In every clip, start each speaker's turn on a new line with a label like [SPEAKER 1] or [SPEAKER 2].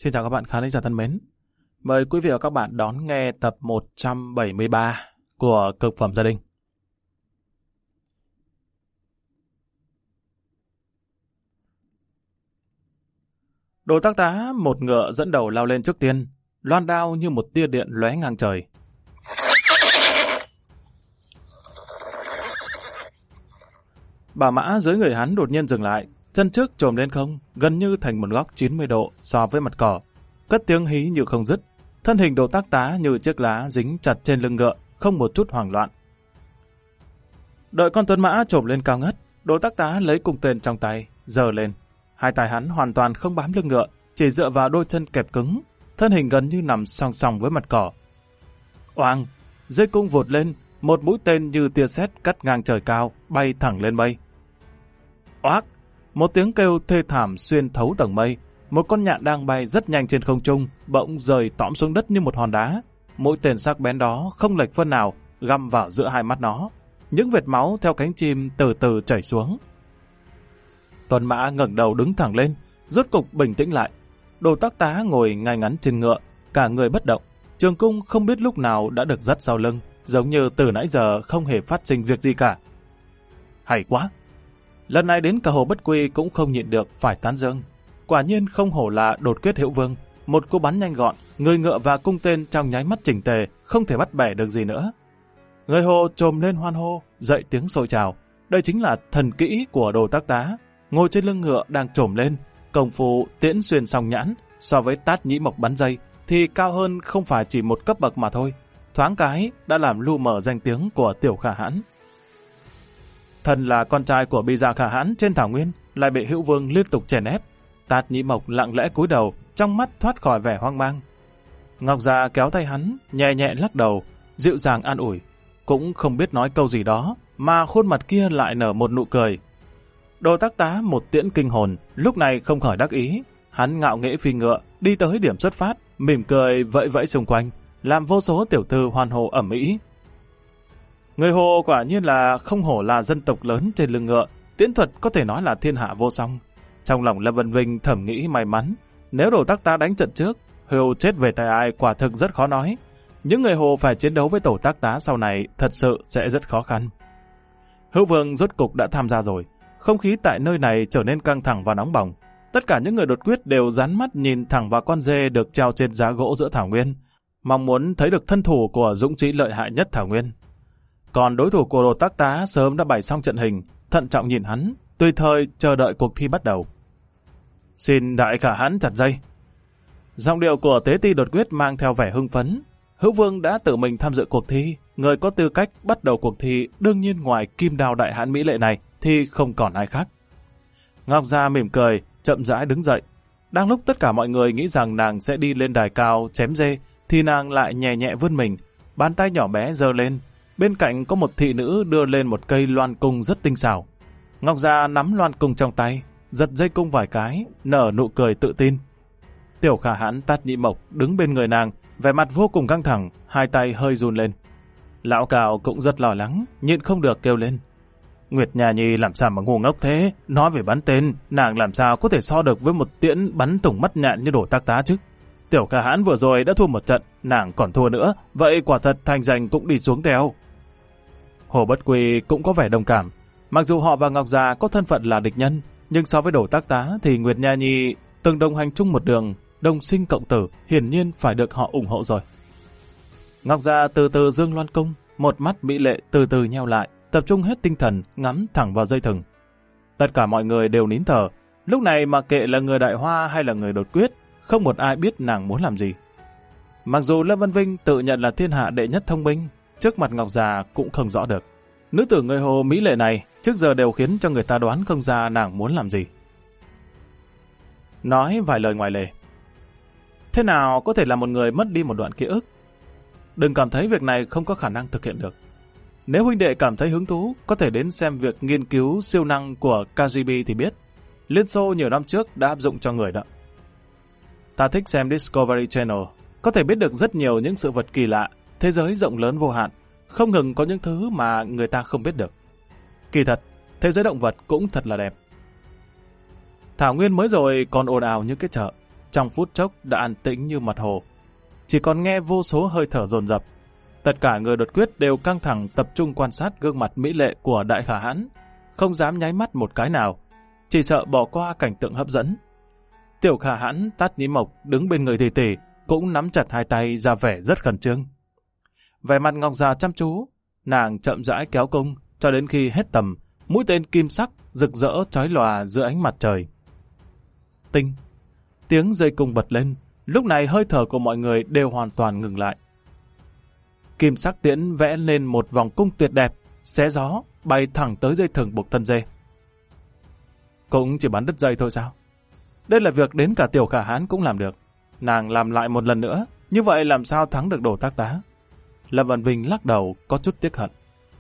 [SPEAKER 1] Xin chào các bạn khán giả thân mến. Mời quý vị và các bạn đón nghe tập 173 của Cực phẩm gia đình. Đồ Tác Tá một ngựa dẫn đầu lao lên trước tiên, loan đao như một tia điện lóe ngang trời. Bả mã dưới người hắn đột nhiên dừng lại, chân trước chồm lên không, gần như thành một góc 90 độ so với mặt cỏ. Cất tiếng hí như không dứt, thân hình Đồ Tác Tá như chiếc lá dính chặt trên lưng ngựa, không một chút hoảng loạn. Đợi con tuấn mã chồm lên cao ngất, Đồ Tác Tá lấy cung tên trong tay, giơ lên. Hai tay hắn hoàn toàn không bám lưng ngựa, chỉ dựa vào đôi chân kẹp cứng, thân hình gần như nằm song song với mặt cỏ. Oang, dây cung vụt lên, một mũi tên như tia sét cắt ngang trời cao, bay thẳng lên mây. Oác, một tiếng kêu thê thảm xuyên thấu tầng mây. Một con nhạn đang bay rất nhanh trên không trung, bỗng rơi tõm xuống đất như một hòn đá. Mũi tên sắc bén đó không lệch phân nào, găm vào giữa hai mắt nó. Những vệt máu theo cánh chim từ từ chảy xuống. Tuần mã ngẩng đầu đứng thẳng lên, rốt cục bình tĩnh lại. Đồ Tác Tá ngồi ngay ngắn trên ngựa, cả người bất động. Trường cung không biết lúc nào đã được dắt sau lưng, giống như từ nãy giờ không hề phát sinh việc gì cả. Hay quá! Lần này đến cả Hồ Bất Quy cũng không nhịn được phải tán dương. Quả nhiên không hổ là đột quyết Hữu Vương, một cú bắn nhanh gọn, người ngựa và cung tên trong nháy mắt chỉnh tề, không thể bắt bẻ được gì nữa. Người Hồ chồm lên hoan hô, dậy tiếng sôi trào. Đây chính là thần kỹ của Đồ Tác Tá, ngồi trên lưng ngựa đang chồm lên, công phu tiễn xuyên song nhãn, so với Tát Nhĩ Mộc bắn dây thì cao hơn không phải chỉ một cấp bậc mà thôi. Thoáng cái đã làm lu mờ danh tiếng của Tiểu Khả Hãn. Thần là con trai của Bì Dạ Khả Hãn trên thảo nguyên, lại bị Hữu Vương liên tục chèn ép. Tát Nhĩ Mộc lặng lẽ cúi đầu, trong mắt thoát khỏi vẻ hoang mang. Ngọc Già kéo tay hắn, nhẹ nhẹ lắc đầu, dịu dàng an ủi. Cũng không biết nói câu gì đó, mà khuôn mặt kia lại nở một nụ cười. Đồ Tác Tá một tiễn kinh hồn, lúc này không khỏi đắc ý. Hắn ngạo nghễ phi ngựa, đi tới điểm xuất phát, mỉm cười vẫy vẫy xung quanh, làm vô số tiểu thư hoan hô ầm ĩ. Người Hồ quả nhiên là không hổ là dân tộc lớn trên lưng ngựa, tiễn thuật có thể nói là thiên hạ vô song. Trong lòng Lâm Vân Vinh thầm nghĩ may mắn, nếu Đồ Tác Tá đánh trận trước, Hưu chết về tay ai quả thực rất khó nói. Những người Hồ phải chiến đấu với Tổ Tác Tá sau này thật sự sẽ rất khó khăn. Hữu Vương rốt cục đã tham gia rồi, không khí tại nơi này trở nên căng thẳng và nóng bỏng. Tất cả những người đột quyết đều dán mắt nhìn thẳng vào con dê được treo trên giá gỗ giữa thảo nguyên, mong muốn thấy được thân thủ của dũng sĩ lợi hại nhất thảo nguyên. Còn đối thủ của Đồ Tác Tá sớm đã bày xong trận hình, thận trọng nhìn hắn, tùy thời chờ đợi cuộc thi bắt đầu. Xin Đại Khả Hãn chặt dây. Giọng điệu của tế ti đột quyết mang theo vẻ hưng phấn. Hữu Vương đã tự mình tham dự cuộc thi, người có tư cách bắt đầu cuộc thi đương nhiên ngoài Kim Đao Đại Hãn mỹ lệ này thì không còn ai khác. Ngọc Gia mỉm cười, chậm rãi đứng dậy. Đang lúc tất cả mọi người nghĩ rằng nàng sẽ đi lên đài cao chém dê, thì nàng lại nhẹ nhẹ vươn mình, bàn tay nhỏ bé giơ lên. Bên cạnh có một thị nữ đưa lên một cây loan cung rất tinh xảo. Ngọc Gia nắm loan cung trong tay, giật dây cung vài cái, nở nụ cười tự tin. Tiểu Khả Hãn Tát Nhĩ Mộc đứng bên người nàng, vẻ mặt vô cùng căng thẳng, hai tay hơi run lên. Lão Cào cũng rất lo lắng, nhịn không được kêu lên. Nguyệt Nha Nhi làm sao mà ngu ngốc thế, nói về bắn tên, nàng làm sao có thể so được với một tiễn bắn thủng mắt nhạn như Đồ Tác Tá chứ. Tiểu Khả Hãn vừa rồi đã thua một trận, nàng còn thua nữa, vậy quả thật thành danh cũng đi xuống theo. Hồ Bất Quy cũng có vẻ đồng cảm. Mặc dù họ và Ngọc Già có thân phận là địch nhân, nhưng so với Đồ Tác Tá thì Nguyệt Nha Nhi từng đồng hành chung một đường, đồng sinh cộng tử, hiển nhiên phải được họ ủng hộ rồi. Ngọc Già từ từ dương loan cung, một mắt mỹ lệ từ từ nheo lại, tập trung hết tinh thần ngắm thẳng vào dây thừng. Tất cả mọi người đều nín thở. Lúc này mà kệ là người Đại Hoa hay là người đột quyết, không một ai biết nàng muốn làm gì. Mặc dù Lâm Vân Vinh tự nhận là thiên hạ đệ nhất thông minh, trước mặt Ngọc Già cũng không rõ được. Nữ tử người Hồ mỹ lệ này trước giờ đều khiến cho người ta đoán không ra nàng muốn làm gì. Nói vài lời ngoài lề. Thế nào có thể làm một người mất đi một đoạn ký ức? Đừng cảm thấy việc này không có khả năng thực hiện được. Nếu huynh đệ cảm thấy hứng thú, có thể đến xem việc nghiên cứu siêu năng của KGB thì biết. Liên Xô nhiều năm trước đã áp dụng cho người đó. Ta thích xem Discovery Channel, có thể biết được rất nhiều những sự vật kỳ lạ, thế giới rộng lớn vô hạn, không ngừng có những thứ mà người ta không biết được. Kỳ thật, thế giới động vật cũng thật là đẹp. Thảo nguyên mới rồi còn ồn ào như cái chợ. trong phút chốc đã an tĩnh như mặt hồ. Chỉ còn nghe vô số hơi thở dồn dập. Tất cả người đột quyết đều căng thẳng tập trung quan sát gương mặt mỹ lệ của Đại Khả Hãn, không dám nháy mắt một cái nào, chỉ sợ bỏ qua cảnh tượng hấp dẫn. Tiểu Khả Hãn Tát Nhĩ Mộc đứng bên người tỷ cũng nắm chặt hai tay ra vẻ rất khẩn trương. Vẻ mặt Ngọc Già chăm chú, nàng chậm rãi kéo cung cho đến khi hết tầm, mũi tên kim sắc rực rỡ chói lòa giữa ánh mặt trời. Tinh, tiếng dây cung bật lên, lúc này hơi thở của mọi người đều hoàn toàn ngừng lại. Kim sắc tiễn vẽ lên một vòng cung tuyệt đẹp, xé gió, bay thẳng tới dây thừng buộc thân dê. Cũng chỉ bắn đứt dây thôi sao? Đây là việc đến cả Tiểu Khả Hãn cũng làm được. Nàng làm lại một lần nữa, như vậy làm sao thắng được Đồ Tác Tá? Lâm Vân Vinh lắc đầu có chút tiếc hận.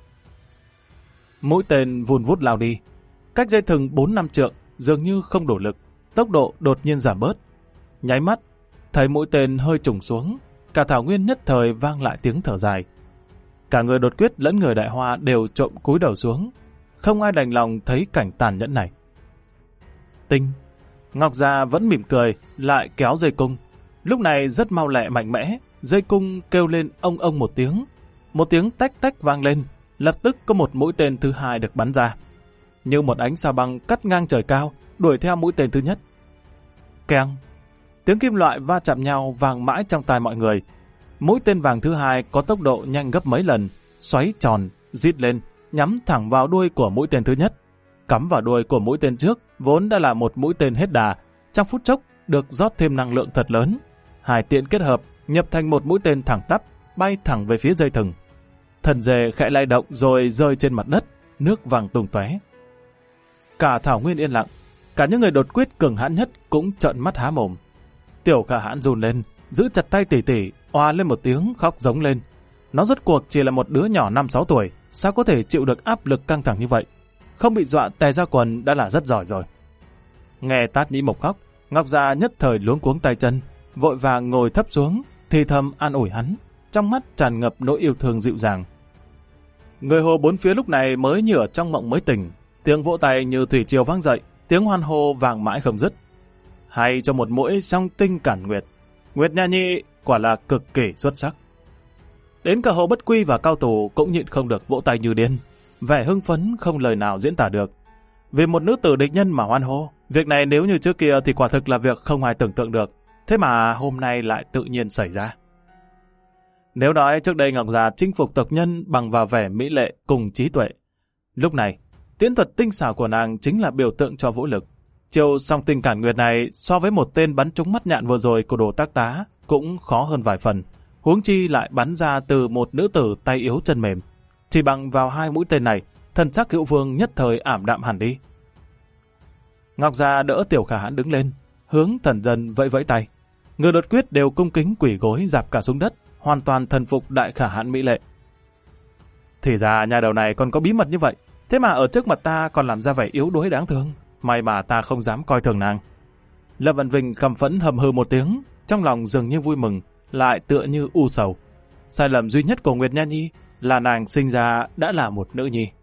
[SPEAKER 1] Mũi tên vun vút lao đi. Cách dây thừng 4-5 trượng, dường như không đủ lực, tốc độ đột nhiên giảm bớt. Nháy mắt, thấy mũi tên hơi trùng xuống, cả thảo nguyên nhất thời vang lại tiếng thở dài. Cả người đột quyết lẫn người Đại Hoa đều trộm cúi đầu xuống, không ai đành lòng thấy cảnh tàn nhẫn này. Tinh, Ngọc Già vẫn mỉm cười, lại kéo dây cung. Lúc này rất mau lẹ mạnh mẽ, dây cung kêu lên ông ông một tiếng tách tách vang lên, lập tức có một mũi tên thứ hai được bắn ra. Như một ánh sao băng cắt ngang trời cao, đuổi theo mũi tên thứ nhất. Keng, tiếng kim loại va chạm nhau vang mãi trong tai mọi người. Mũi tên vàng thứ hai có tốc độ nhanh gấp mấy lần, xoáy tròn, rít lên, nhắm thẳng vào đuôi của mũi tên thứ nhất. Cắm vào đuôi của mũi tên trước, vốn đã là một mũi tên hết đà, trong phút chốc được rót thêm năng lượng thật lớn. Hai tiện kết hợp, nhập thành một mũi tên thẳng tắp, bay thẳng về phía dây thừng. Thần dê khẽ lay động rồi rơi trên mặt đất, nước vàng tung tóe. Cả thảo nguyên yên lặng, cả những người đột quyết cường hãn nhất cũng trợn mắt há mồm. Tiểu Khả Hãn run lên, giữ chặt tay tỷ, oa lên một tiếng khóc giống lên. Nó rốt cuộc chỉ là một đứa nhỏ 5-6 tuổi, sao có thể chịu được áp lực căng thẳng như vậy? Không bị dọa tè ra quần đã là rất giỏi rồi. Nghe Tát Nhĩ Mộc khóc, Ngọc Già nhất thời luống cuống tay chân, vội vàng ngồi thấp xuống, thì thầm an ủi hắn, trong mắt tràn ngập nỗi yêu thương dịu dàng. Người hồ bốn phía lúc này mới như ở trong mộng mới tỉnh, tiếng vỗ tay như thủy triều vang dậy, tiếng hoan hô vang mãi không dứt. Hay cho một mũi song tinh cản nguyệt, Nguyệt Nha Nhi quả là cực kỳ xuất sắc. Đến cả Hồ Bất Quy và Cao Tù cũng nhịn không được vỗ tay như điên, vẻ hưng phấn không lời nào diễn tả được. Vì một nữ tử địch nhân mà hoan hô, việc này nếu như trước kia thì quả thực là việc không ai tưởng tượng được, thế mà hôm nay lại tự nhiên xảy ra. Nếu nói trước đây Ngọc Già chinh phục tộc nhân bằng vào vẻ mỹ lệ cùng trí tuệ, lúc này tiễn thuật tinh xảo của nàng chính là biểu tượng cho vũ lực. Chiêu song tinh cản nguyệt này so với một tên bắn trúng mắt nhạn vừa rồi của Đồ Tác Tá cũng khó hơn vài phần, huống chi lại bắn ra từ một nữ tử tay yếu chân mềm. Chỉ bằng vào hai mũi tên này, thần sắc Hữu Vương nhất thời ảm đạm hẳn đi. Ngọc Già đỡ Tiểu Khả Hãn đứng lên, hướng thần dân vẫy vẫy tay. Người đột quyết đều cung kính quỳ gối rạp cả xuống đất, hoàn toàn thần phục Đại Khả Hãn mỹ lệ. Thì ra nhà đầu này còn có bí mật như vậy, thế mà ở trước mặt ta còn làm ra vẻ yếu đuối đáng thương. May mà ta không dám coi thường nàng. Lâm Vân Vinh căm phẫn hầm hừ một tiếng, trong lòng dường như vui mừng, lại tựa như u sầu. Sai lầm duy nhất của Nguyệt Nha Nhi là nàng sinh ra đã là một nữ nhi.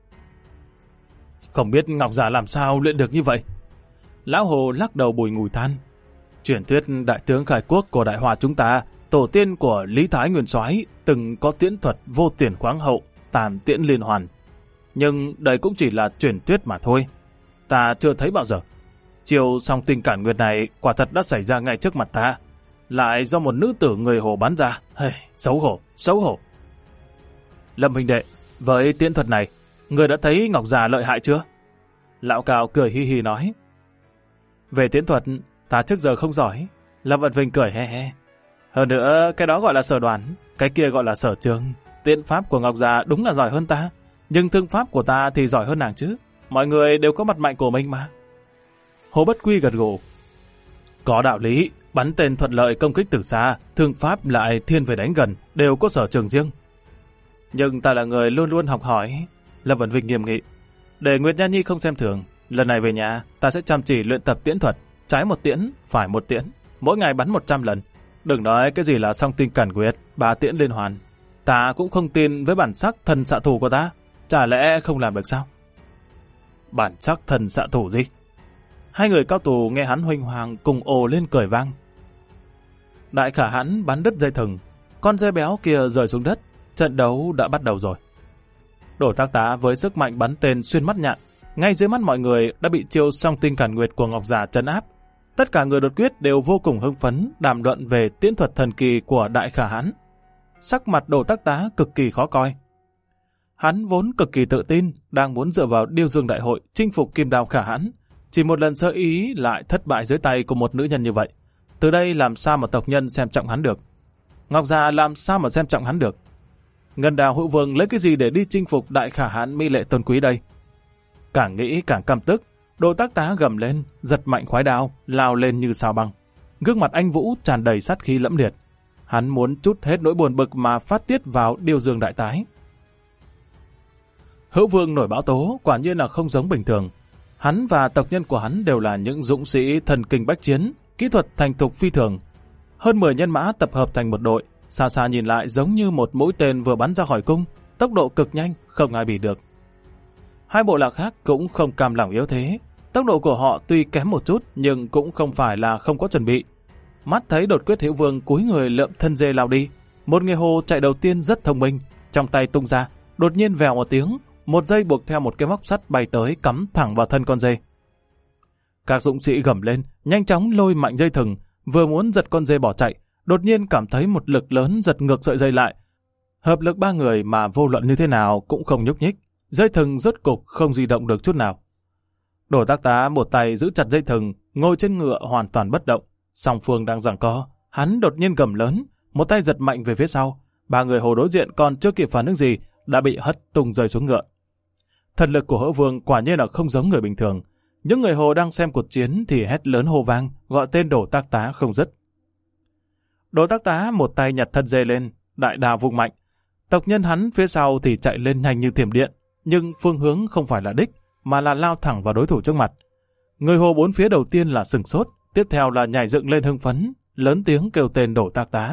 [SPEAKER 1] Không biết Ngọc Già làm sao luyện được như vậy? Lão Hồ lắc đầu bùi ngùi than. Truyền thuyết đại tướng khải quốc của Đại Hòa chúng ta, tổ tiên của Lý Thái Nguyên Soái từng có tiễn thuật vô tiền khoáng hậu, tàn tiễn liên hoàn. Nhưng đây cũng chỉ là truyền thuyết mà thôi. Ta chưa thấy bao giờ. Chiều song tinh cản nguyệt này quả thật đã xảy ra ngay trước mặt ta. Lại do một nữ tử người Hồ bắn ra. Hey, xấu hổ, xấu hổ. Lâm huynh đệ, với tiễn thuật này, người đã thấy Ngọc Già lợi hại chưa? Lão Cao cười hi hi nói. Về tiễn thuật, ta trước giờ không giỏi. Lâm Vận Vinh cười he he. Hơn nữa, cái đó gọi là sở đoán, cái kia gọi là sở trường. Tiễn pháp của Ngọc Già đúng là giỏi hơn ta, nhưng thương pháp của ta thì giỏi hơn nàng chứ. Mọi người đều có mặt mạnh của mình mà. Hồ Bất Quy gật gù. Có đạo lý, bắn tên thuận lợi công kích từ xa, thương pháp lại thiên về đánh gần, đều có sở trường riêng. Nhưng ta là người luôn luôn học hỏi. Lâm Vân Vinh nghiêm nghị. Để Nguyệt Nha Nhi không xem thường, lần này về nhà ta sẽ chăm chỉ luyện tập tiễn thuật, trái một tiễn, phải một tiễn, mỗi ngày bắn 100 lần. Đừng nói cái gì là song tinh cản nguyệt, 3 tiễn liên hoàn. Ta cũng không tin với bản sắc thần xạ thủ của ta, chả lẽ không làm được sao? Bản sắc thần xạ thủ gì? Hai người Cao Tù nghe hắn huênh hoàng cùng ồ lên cười vang. Đại Khả Hãn bắn đứt dây thừng, con dê béo kia rơi xuống đất, trận đấu đã bắt đầu rồi. Đổ Tác Tá với sức mạnh bắn tên xuyên mắt nhạn, ngay dưới mắt mọi người đã bị chiêu song tinh cản nguyệt của Ngọc Già trấn áp. Tất cả người đột quyết đều vô cùng hưng phấn đàm luận về tiễn thuật thần kỳ của Đại Khả Hãn. Sắc mặt Đổ Tác Tá cực kỳ khó coi. Hắn vốn cực kỳ tự tin, đang muốn dựa vào Điêu Dương Đại Hội chinh phục Kim Đao Khả Hãn, chỉ một lần sơ ý lại thất bại dưới tay của một nữ nhân như vậy. Từ đây làm sao mà tộc nhân xem trọng hắn được? Ngọc Già làm sao mà xem trọng hắn được? Ngân Đào Hữu Vương lấy cái gì để đi chinh phục Đại Khả Hãn mỹ lệ tôn quý đây? Càng nghĩ càng căm tức, Đổ Tác Tá gầm lên, giật mạnh khoái đao, lao lên như sao băng. Gương mặt anh Vũ tràn đầy sát khí lẫm liệt. Hắn muốn trút hết nỗi buồn bực mà phát tiết vào Điêu Dương Đại Tái. Hữu Vương nổi bão tố, quả nhiên là không giống bình thường. Hắn và tộc nhân của hắn đều là những dũng sĩ thần kinh bách chiến, kỹ thuật thành thục phi thường. Hơn 10 nhân mã tập hợp thành một đội, xa xa nhìn lại giống như một mũi tên vừa bắn ra khỏi cung, tốc độ cực nhanh, không ai bị được. Hai bộ lạc khác cũng không cam lòng yếu thế, tốc độ của họ tuy kém một chút nhưng cũng không phải là không có chuẩn bị. Mắt thấy Đột Quyết Hữu Vương cúi người lượm thân dê lao đi, một người hồ chạy đầu tiên rất thông minh, trong tay tung ra, đột nhiên vèo một tiếng, một dây buộc theo một cái móc sắt bay tới cắm thẳng vào thân con dê. Các dũng sĩ gầm lên, nhanh chóng lôi mạnh dây thừng, vừa muốn giật con dê bỏ chạy, đột nhiên cảm thấy một lực lớn giật ngược sợi dây lại. Hợp lực ba người mà vô luận như thế nào cũng không nhúc nhích, dây thừng rốt cục không di động được chút nào. Đổ Tác Tá một tay giữ chặt dây thừng, ngồi trên ngựa hoàn toàn bất động. Song phương đang giằng co, hắn đột nhiên gầm lớn, một tay giật mạnh về phía sau. Ba người hồ đối diện còn chưa kịp phản ứng gì, đã bị hất tung rơi xuống ngựa. Thần lực của Hữu Vương quả nhiên là không giống người bình thường. Những người hồ đang xem cuộc chiến thì hét lớn hô vang, gọi tên Đổ Tác Tá không dứt. Đổ Tác Tá một tay nhặt thân dê lên, đại đao vung mạnh. Tộc nhân hắn phía sau thì chạy lên nhanh như thiểm điện, nhưng phương hướng không phải là đích, mà là lao thẳng vào đối thủ trước mặt. Người hồ bốn phía đầu tiên là sửng sốt, tiếp theo là nhảy dựng lên hưng phấn, lớn tiếng kêu tên Đổ Tác Tá.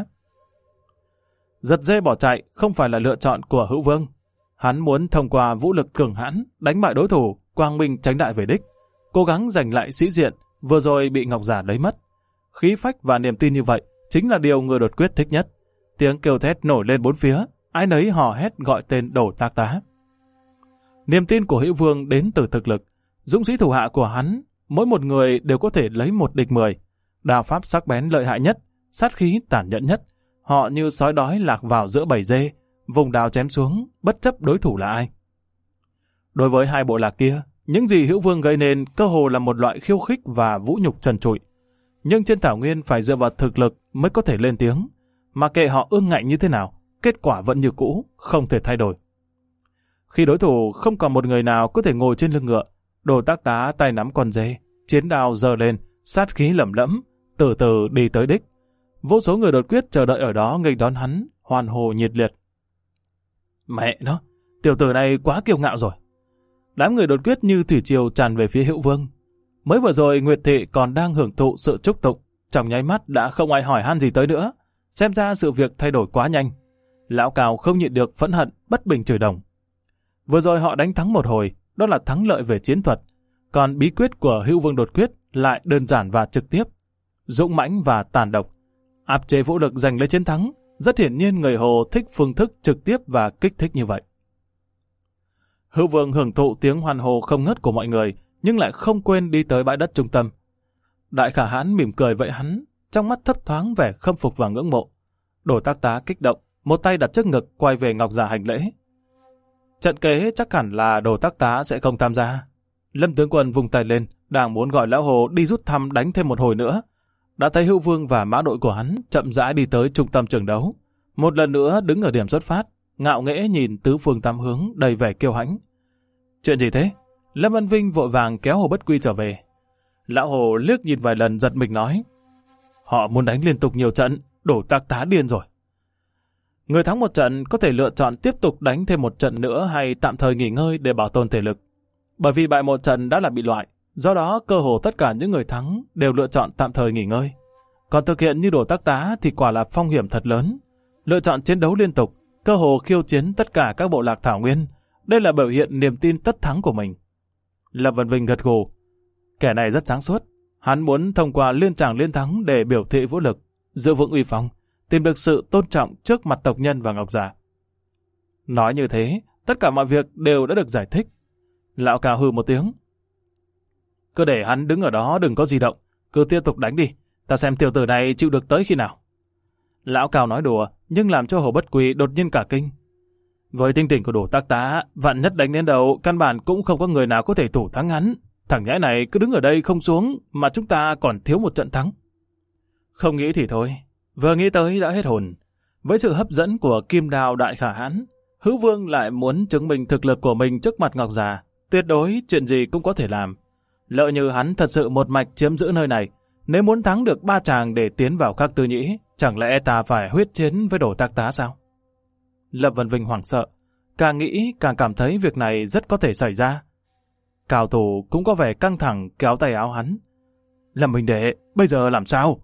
[SPEAKER 1] Giật dê bỏ chạy không phải là lựa chọn của Hữu Vương. Hắn muốn thông qua vũ lực cường hãn đánh bại đối thủ, quang minh tránh đại về đích, cố gắng giành lại sĩ diện vừa rồi bị Ngọc Già lấy mất. Khí phách và niềm tin như vậy chính là điều người Đột Quyết thích nhất. Tiếng kêu thét nổi lên bốn phía, ai nấy hò hét gọi tên Đổ Tác Tá. Niềm tin của Hữu Vương đến từ thực lực. Dũng sĩ thủ hạ của hắn, mỗi một người đều có thể lấy một địch 10. Đao pháp sắc bén lợi hại nhất, sát khí tàn nhẫn nhất. Họ như sói đói lạc vào giữa bầy dê, vùng đao chém xuống, bất chấp đối thủ là ai. Đối với hai bộ lạc kia, những gì Hữu Vương gây nên cơ hồ là một loại khiêu khích và vũ nhục trần trụi. Nhưng trên thảo nguyên phải dựa vào thực lực mới có thể lên tiếng. Mà kệ họ ương ngạnh như thế nào, kết quả vẫn như cũ, không thể thay đổi. Khi đối thủ không còn một người nào có thể ngồi trên lưng ngựa, Đổ Tác Tá tay nắm con dê, chiến đao giơ lên, sát khí lẩm lẫm, từ từ đi tới đích. Vô số người Đột Quyết chờ đợi ở đó nghênh đón hắn, hoan hô nhiệt liệt. Mẹ nó, tiểu tử này quá kiêu ngạo rồi. Đám người Đột Quyết như thủy triều tràn về phía Hữu Vương. Mới vừa rồi Nguyệt Thị còn đang hưởng thụ sự chúc tụng, trong nháy mắt đã không ai hỏi han gì tới nữa. Xem ra sự việc thay đổi quá nhanh. Lão Cào không nhịn được phẫn hận, bất bình chửi đồng. Vừa rồi họ đánh thắng một hồi, đó là thắng lợi về chiến thuật. Còn bí quyết của Hữu Vương Đột Quyết lại đơn giản và trực tiếp, dũng mãnh và tàn độc, áp chế vũ lực giành lấy chiến thắng. Rất hiển nhiên người Hồ thích phương thức trực tiếp và kích thích như vậy. Hữu Vương hưởng thụ tiếng hoan hô không ngớt của mọi người, nhưng lại không quên đi tới bãi đất trung tâm. Đại Khả Hãn mỉm cười vậy hắn, trong mắt thấp thoáng vẻ khâm phục và ngưỡng mộ. Đổ Tác Tá kích động, một tay đặt trước ngực quay về Ngọc Già hành lễ. Trận kế chắc hẳn là Đổ Tác Tá sẽ không tham gia. Lâm tướng quân vùng tay lên, đang muốn gọi Lão Hồ đi rút thăm đánh thêm một hồi nữa. Đã thấy Hữu Vương và mã đội của hắn chậm rãi đi tới trung tâm trường đấu. Một lần nữa đứng ở điểm xuất phát, ngạo nghễ nhìn tứ phương tám hướng đầy vẻ kiêu hãnh. Chuyện gì thế? Lâm Văn Vinh vội vàng kéo Hồ Bất Quy trở về. Lão Hồ liếc nhìn vài lần giật mình nói: Họ muốn đánh liên tục nhiều trận, Đổ Tác Tá điên rồi. Người thắng một trận có thể lựa chọn tiếp tục đánh thêm một trận nữa hay tạm thời nghỉ ngơi để bảo tồn thể lực. Bởi vì bại một trận đã là bị loại, do đó cơ hồ tất cả những người thắng đều lựa chọn tạm thời nghỉ ngơi. Còn thực hiện như Đổ Tác Tá thì quả là phong hiểm thật lớn. Lựa chọn chiến đấu liên tục, cơ hồ khiêu chiến tất cả các bộ lạc thảo nguyên. Đây là biểu hiện niềm tin tất thắng của mình. Lâm Văn Vinh gật gù. Kẻ này rất sáng suốt. Hắn muốn thông qua liên tràng liên thắng để biểu thị vũ lực. giữ vững uy phong, tìm được sự tôn trọng trước mặt tộc nhân và Ngọc Già. Nói như thế, tất cả mọi việc đều đã được giải thích. Lão Cao hừ một tiếng. Cứ để hắn đứng ở đó đừng có gì động, cứ tiếp tục đánh đi, ta xem tiểu tử này chịu được tới khi nào. Lão Cao nói đùa, nhưng làm cho Hồ Bất Quy đột nhiên cả kinh. Với tinh tình của Đồ Tác Tá, vạn nhất đánh đến đầu, căn bản cũng không có người nào có thể thủ thắng hắn. Thằng nhãi này cứ đứng ở đây không xuống, mà chúng ta còn thiếu một trận thắng. Không nghĩ thì thôi, vừa nghĩ tới đã hết hồn. Với sự hấp dẫn của Kim Đao Đại Khả Hãn, Hữu Vương lại muốn chứng minh thực lực của mình trước mặt Ngọc Già, tuyệt đối chuyện gì cũng có thể làm. Lỡ như hắn thật sự một mạch chiếm giữ nơi này, nếu muốn thắng được 3 chàng để tiến vào Khắc Tư Nhĩ, chẳng lẽ ta phải huyết chiến với Đồ Tác Tá sao? Lâm Vân Vinh hoảng sợ, càng nghĩ càng cảm thấy việc này rất có thể xảy ra. Cao thủ cũng có vẻ căng thẳng kéo tay áo hắn. Lâm Minh Đệ, bây giờ làm sao?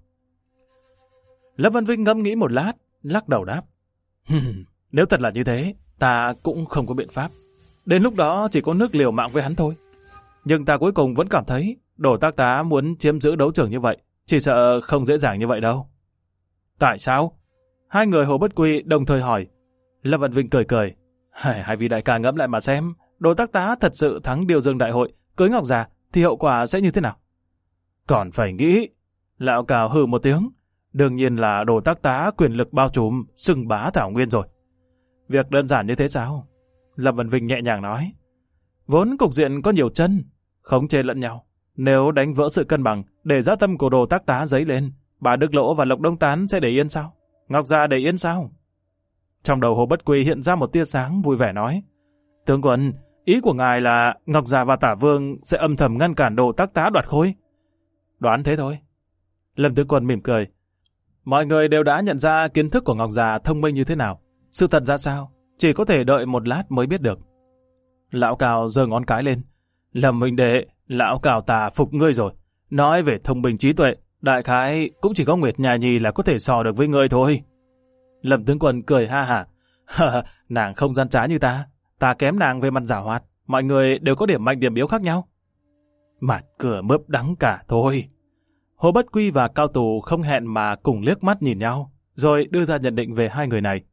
[SPEAKER 1] Lâm Vân Vinh ngẫm nghĩ một lát, lắc đầu đáp. Nếu thật là như thế, ta cũng không có biện pháp. Đến lúc đó chỉ có nước liều mạng với hắn thôi. Nhưng ta cuối cùng vẫn cảm thấy Đồ Tác Tá muốn chiếm giữ đấu trường như vậy, chỉ sợ không dễ dàng như vậy đâu. Tại sao? Hai người Hồ Bất Quy đồng thời hỏi. Lâm Vân Vinh cười cười. Hai vị đại ca ngẫm lại mà xem, Đồ Tác Tá thật sự thắng Điêu Dương Đại Hội, cưới Ngọc Già, thì hậu quả sẽ như thế nào? Còn phải nghĩ. Lão Cao hừ một tiếng. Đương nhiên là Đồ Tác Tá quyền lực bao trùm, xưng bá Thảo Nguyên rồi. Việc đơn giản như thế sao? Lâm Vân Vinh nhẹ nhàng nói. Vốn cục diện có nhiều chân, khống chế lẫn nhau. Nếu đánh vỡ sự cân bằng, để dã tâm của Đồ Tác Tá dấy lên, bà Đức Lỗ và Lộc Đông Tán sẽ để yên sao? Ngọc Già để yên sao? Trong đầu Hồ Bất Quy hiện ra một tia sáng vui vẻ nói. Tướng quân, ý của ngài là Ngọc Già và Tả Vương sẽ âm thầm ngăn cản Đồ Tác Tá đoạt khôi? Đoán thế thôi. Lâm tướng quân mỉm cười. Mọi người đều đã nhận ra kiến thức của Ngọc Già thông minh như thế nào. Sự thật ra sao? Chỉ có thể đợi một lát mới biết được. Lão Cao giơ ngón cái lên. Lâm huynh đệ, lão Cao ta phục ngươi rồi. Nói về thông minh trí tuệ, đại khái cũng chỉ có Nguyệt Nhà Nhi là có thể so được với ngươi thôi. Lâm tướng quân cười ha hả. Nàng không gian trá như ta kém nàng về mặt giảo hoạt. Mọi người đều có điểm mạnh điểm yếu khác nhau. Mặt cửa mướp đắng cả thôi. Hồ Bất Quy và Cao Tù không hẹn mà cùng liếc mắt nhìn nhau, rồi đưa ra nhận định về hai người này.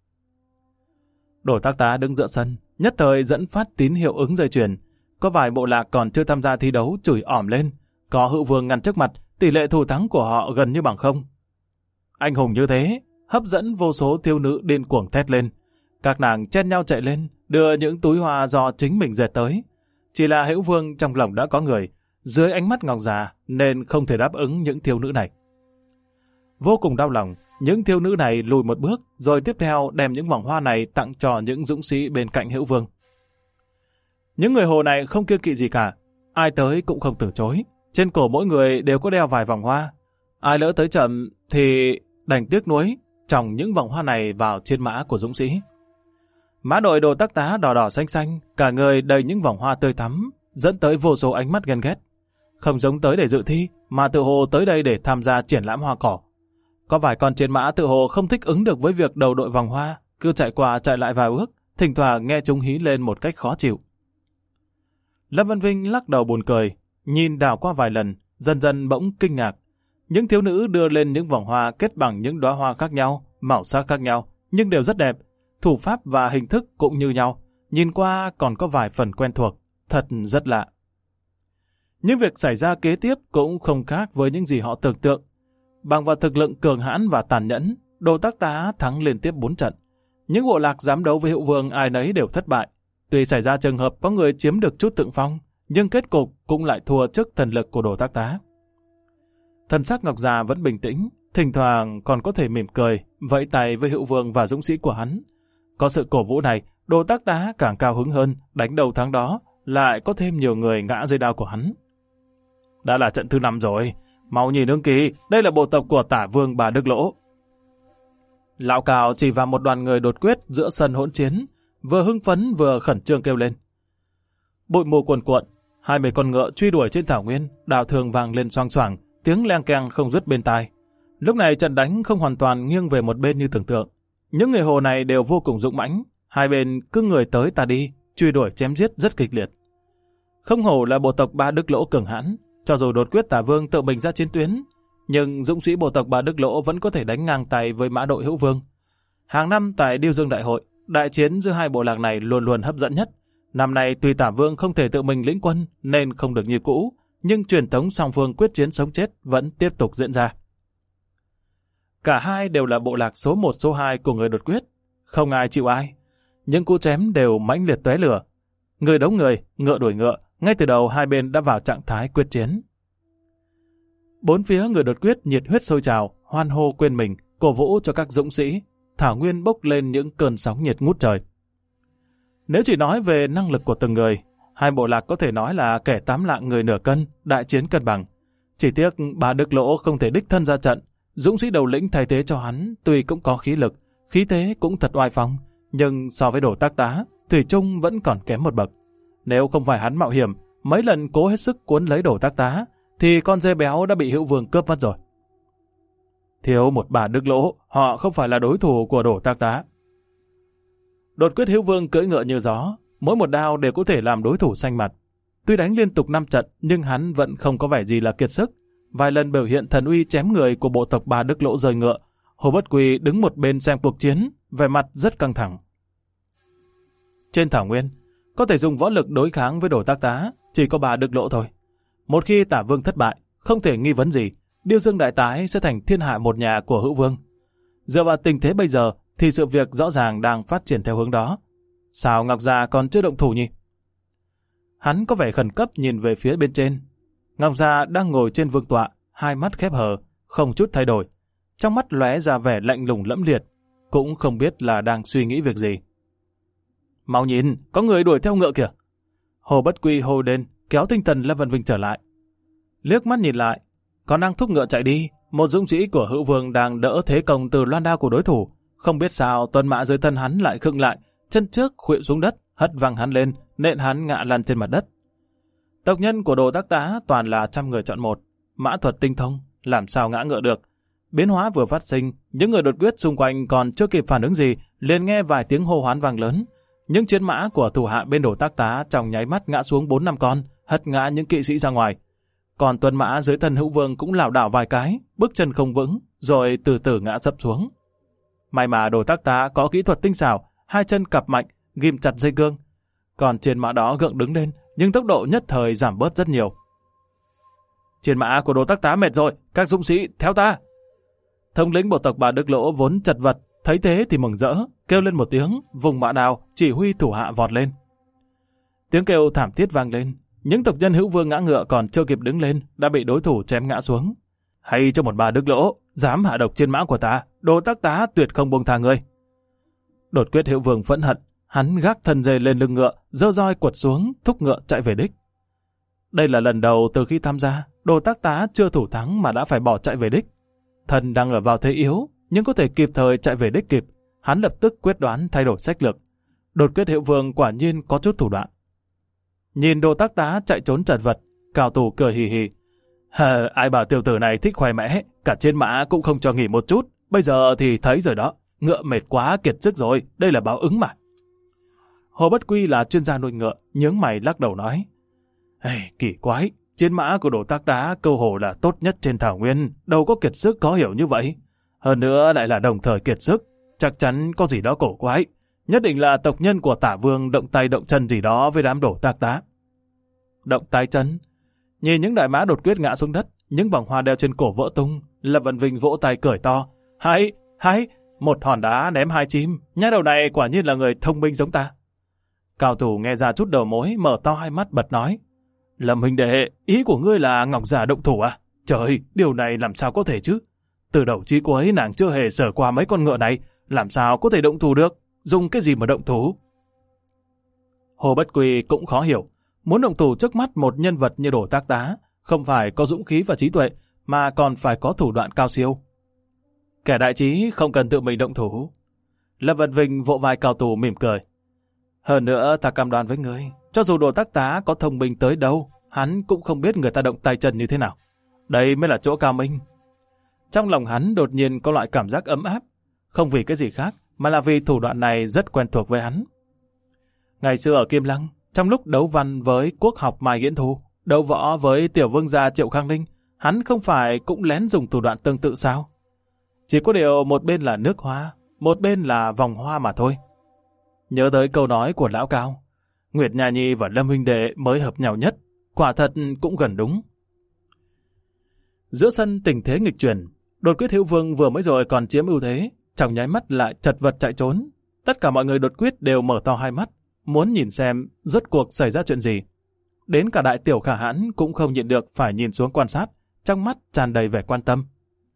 [SPEAKER 1] Đồ Tác Tá đứng giữa sân, nhất thời dẫn phát tín hiệu ứng dây chuyền. Có vài bộ lạc còn chưa tham gia thi đấu chửi ỏm lên. Có Hữu Vương ngăn trước mặt, tỷ lệ thủ thắng của họ gần như bằng không. Anh hùng như thế, hấp dẫn vô số thiếu nữ điên cuồng thét lên. Các nàng chen nhau chạy lên, đưa những túi hoa do chính mình dệt tới. Chỉ là Hữu Vương trong lòng đã có người, dưới ánh mắt Ngọc Già nên không thể đáp ứng những thiếu nữ này. Vô cùng đau lòng, những thiếu nữ này lùi một bước, rồi tiếp theo đem những vòng hoa này tặng cho những dũng sĩ bên cạnh Hữu Vương. Những người Hồ này không kiêng kỵ gì cả, ai tới cũng không từ chối. Trên cổ mỗi người đều có đeo vài vòng hoa. Ai lỡ tới chậm thì đành tiếc nuối trồng những vòng hoa này vào trên mã của dũng sĩ. Mã đội Đồ Tác Tá đỏ đỏ xanh xanh, cả người đầy những vòng hoa tươi thắm, dẫn tới vô số ánh mắt ghen ghét. Không giống tới để dự thi, mà tự hồ tới đây để tham gia triển lãm hoa cỏ. Có vài con trên mã tự hồ không thích ứng được với việc đầu đội vòng hoa, cứ chạy qua chạy lại vài bước, thỉnh thoảng nghe chúng hí lên một cách khó chịu. Lâm Vân Vinh lắc đầu buồn cười, nhìn đảo qua vài lần, dần dần bỗng kinh ngạc. Những thiếu nữ đưa lên những vòng hoa kết bằng những đóa hoa khác nhau, màu sắc khác nhau, nhưng đều rất đẹp. Thủ pháp và hình thức cũng như nhau, nhìn qua còn có vài phần quen thuộc, thật rất lạ. Những việc xảy ra kế tiếp cũng không khác với những gì họ tưởng tượng. Bằng vào thực lực cường hãn và tàn nhẫn, Đồ Tác Tá thắng liên tiếp 4 trận. Những bộ lạc dám đấu với Hữu Vương ai nấy đều thất bại. Tuy xảy ra trường hợp có người chiếm được chút thượng phong, nhưng kết cục cũng lại thua trước thần lực của Đồ Tác Tá. Thần sắc Ngọc Già vẫn bình tĩnh, thỉnh thoảng còn có thể mỉm cười, vẫy tay với Hữu Vương và dũng sĩ của hắn. Có sự cổ vũ này, Đồ Tác Tá càng cao hứng hơn, đánh đầu thắng đó, lại có thêm nhiều người ngã dưới đao của hắn. Đã là trận thứ 5 rồi, mau nhìn ứng kỳ, đây là bộ tộc của Tả Vương Bà Đức Lỗ. Lão Cao chỉ vào một đoàn người đột quyết giữa sân hỗn chiến, vừa hưng phấn vừa khẩn trương kêu lên. Bụi mù cuồn cuộn, 20 con ngựa truy đuổi trên thảo nguyên, đao thương vang lên xoang xoảng, tiếng leng keng không dứt bên tai. Lúc này trận đánh không hoàn toàn nghiêng về một bên như tưởng tượng. Những người Hồ này đều vô cùng dũng mãnh, hai bên cứ người tới ta đi, truy đuổi chém giết rất kịch liệt. Không hổ là bộ tộc Ba Đức Lỗ cường hãn, cho dù đột quyết Tả Vương tự mình ra chiến tuyến, nhưng dũng sĩ bộ tộc Bà Đức Lỗ vẫn có thể đánh ngang tay với mã đội Hữu Vương. Hàng năm tại Điêu Dương Đại hội, đại chiến giữa hai bộ lạc này luôn luôn hấp dẫn nhất. Năm nay tuy Tả Vương không thể tự mình lĩnh quân nên không được như cũ, nhưng truyền thống song phương quyết chiến sống chết vẫn tiếp tục diễn ra. Cả hai đều là bộ lạc số 1 số 2 của người đột quyết, không ai chịu ai. Những cú chém đều mãnh liệt tóe lửa. Người đấu người, ngựa đuổi ngựa, ngay từ đầu hai bên đã vào trạng thái quyết chiến. Bốn phía người đột quyết nhiệt huyết sôi trào, hoan hô quên mình, cổ vũ cho các dũng sĩ. Thảo nguyên bốc lên những cơn sóng nhiệt ngút trời. Nếu chỉ nói về năng lực của từng người, hai bộ lạc có thể nói là kẻ 8 lạng người nửa cân, đại chiến cân bằng. Chỉ tiếc Bà Đức Lỗ không thể đích thân ra trận, dũng sĩ đầu lĩnh thay thế cho hắn tuy cũng có khí lực, khí thế cũng thật oai phong, nhưng so với Đỗ Tác Tá, thủy chung vẫn còn kém một bậc. Nếu không phải hắn mạo hiểm, mấy lần cố hết sức cuốn lấy Đỗ Tác Tá, thì con dê béo đã bị Hữu Vương cướp mất rồi. Thiếu một Bà Đức Lỗ, họ không phải là đối thủ của Đỗ Tác Tá. Đột quyết Hữu Vương cưỡi ngựa như gió, mỗi một đao đều có thể làm đối thủ xanh mặt. Tuy đánh liên tục 5 trận, nhưng hắn vẫn không có vẻ gì là kiệt sức. Vài lần biểu hiện thần uy chém người của bộ tộc Bà Đức Lỗ rời ngựa, Hồ Bất Quy đứng một bên xem cuộc chiến, vẻ mặt rất căng thẳng. Trên thảo nguyên, có thể dùng võ lực đối kháng với Đỗ Tác Tá, chỉ có Bà Đức Lỗ thôi. Một khi Tả Vương thất bại, không thể nghi vấn gì, Điêu Dương Đại Tái sẽ thành thiên hạ một nhà của Hữu Vương. Dựa vào tình thế bây giờ, thì sự việc rõ ràng đang phát triển theo hướng đó. Sao Ngọc Già còn chưa động thủ nhỉ? Hắn có vẻ khẩn cấp nhìn về phía bên trên. Ngọc Già đang ngồi trên vương tọa, hai mắt khép hờ, không chút thay đổi. Trong mắt lóe ra vẻ lạnh lùng lẫm liệt, cũng không biết là đang suy nghĩ việc gì. Mau nhìn, có người đuổi theo ngựa kìa. Hồ Bất Quy hô lên, kéo tinh thần Lâm Vân Vinh trở lại. Liếc mắt nhìn lại, còn đang thúc ngựa chạy đi, một dũng sĩ của Hữu Vương đang đỡ thế công từ loan đao của đối thủ. Không biết sao tuần mã dưới thân hắn lại khựng lại, chân trước khuỵu xuống đất, hất văng hắn lên, nện hắn ngã lăn trên mặt đất. Tộc nhân của Đỗ Tác Tá toàn là 100 người chọn một, mã thuật tinh thông, làm sao ngã ngựa được. Biến hóa vừa phát sinh, những người đột quyết xung quanh còn chưa kịp phản ứng gì, liền nghe vài tiếng hô hoán vang lớn. Những chiến mã của thủ hạ bên Đỗ Tác Tá trong nháy mắt ngã xuống 4-5 con, hất ngã những kỵ sĩ ra ngoài. Còn tuần mã dưới thân Hữu Vương cũng lảo đảo vài cái, bước chân không vững, rồi từ từ ngã sấp xuống. May mà Đỗ Tác Tá có kỹ thuật tinh xảo, hai chân cặp mạnh, ghim chặt dây cương. Còn trên mã đó gượng đứng lên, nhưng tốc độ nhất thời giảm bớt rất nhiều. Trên mã của Đỗ Tác Tá mệt rồi, các dũng sĩ theo ta. Thống lĩnh bộ tộc Bà Đức Lỗ vốn chật vật, thấy thế thì mừng rỡ, kêu lên một tiếng, vùng mã đao, chỉ huy thủ hạ vọt lên. Tiếng kêu thảm thiết vang lên, những tộc nhân Hữu Vương ngã ngựa còn chưa kịp đứng lên, đã bị đối thủ chém ngã xuống. Hay cho một Bà Đức Lỗ, dám hạ độc trên mã của ta, Đỗ Tác Tá tuyệt không buông tha ngươi. Đột quyết Hữu Vương phẫn hận, hắn gác thân dê lên lưng ngựa, giơ roi quật xuống, thúc ngựa chạy về đích. Đây là lần đầu từ khi tham gia, Đỗ Tác Tá chưa thủ thắng mà đã phải bỏ chạy về đích. Thần đang ở vào thế yếu, nhưng có thể kịp thời chạy về đích kịp, hắn lập tức quyết đoán thay đổi sách lược. Đột quyết Hữu Vương quả nhiên có chút thủ đoạn. Nhìn Đỗ Tác Tá chạy trốn chật vật, Cao Thủ cười hì hì. Ai bảo tiểu tử này thích khoe mẽ, cả trên mã cũng không cho nghỉ một chút, bây giờ thì thấy rồi đó, ngựa mệt quá kiệt sức rồi, đây là báo ứng mà. Hồ Bất Quy là chuyên gia nuôi ngựa, nhướng mày lắc đầu nói. Kỳ quái, trên mã của Đỗ Tác Tá câu hồ là tốt nhất trên thảo nguyên, đâu có kiệt sức có hiểu như vậy. Hơn nữa lại là đồng thời kiệt sức, chắc chắn có gì đó cổ quái. Nhất định là tộc nhân của Tả Vương động tay động chân gì đó với đám Đỗ Tác Tá. Động tay chân? Nhìn những đại mã đột quyết ngã xuống đất, những vòng hoa đeo trên cổ vỡ tung, Lâm Vân Vinh vỗ tay cười to. Hay, một hòn đá ném 2 chim, nhát đầu này quả nhiên là người thông minh giống ta. Cao Thủ nghe ra chút đầu mối, mở to hai mắt bật nói. Lâm huynh đệ, ý của ngươi là Ngọc Già động thủ à? Trời, điều này làm sao có thể chứ? Từ đầu chí cuối nàng chưa hề sờ qua mấy con ngựa này, làm sao có thể động thủ được? Dùng cái gì mà động thủ? Hồ Bất Quy cũng khó hiểu. Muốn động thủ trước mắt một nhân vật như Đỗ Tác Tá, không phải có dũng khí và trí tuệ, mà còn phải có thủ đoạn cao siêu. Kẻ đại trí không cần tự mình động thủ. Lâm Vân Vinh vỗ vai Cao Thủ mỉm cười. Hơn nữa ta cam đoan với ngươi, cho dù Đỗ Tác Tá có thông minh tới đâu, hắn cũng không biết người ta động tay chân như thế nào. Đây mới là chỗ cao minh. Trong lòng hắn đột nhiên có loại cảm giác ấm áp, không vì cái gì khác, mà là vì thủ đoạn này rất quen thuộc với hắn. Ngày xưa ở Kim Lăng, trong lúc đấu văn với quốc học Mai Nghiễn Thu, đấu võ với tiểu vương gia Triệu Khang Ninh, hắn không phải cũng lén dùng thủ đoạn tương tự sao? Chỉ có điều một bên là nước hoa, một bên là vòng hoa mà thôi. Nhớ tới câu nói của lão Cao, Nguyệt Nha Nhi và Lâm huynh đệ mới hợp nhau nhất, quả thật cũng gần đúng. Giữa sân tình thế nghịch chuyển, Đột Quyết Hữu Vương vừa mới rồi còn chiếm ưu thế, trong nháy mắt lại chật vật chạy trốn. Tất cả mọi người Đột Quyết đều mở to hai mắt, muốn nhìn xem rốt cuộc xảy ra chuyện gì. Đến cả Đại Tiểu Khả Hãn cũng không nhịn được phải nhìn xuống quan sát, trong mắt tràn đầy vẻ quan tâm.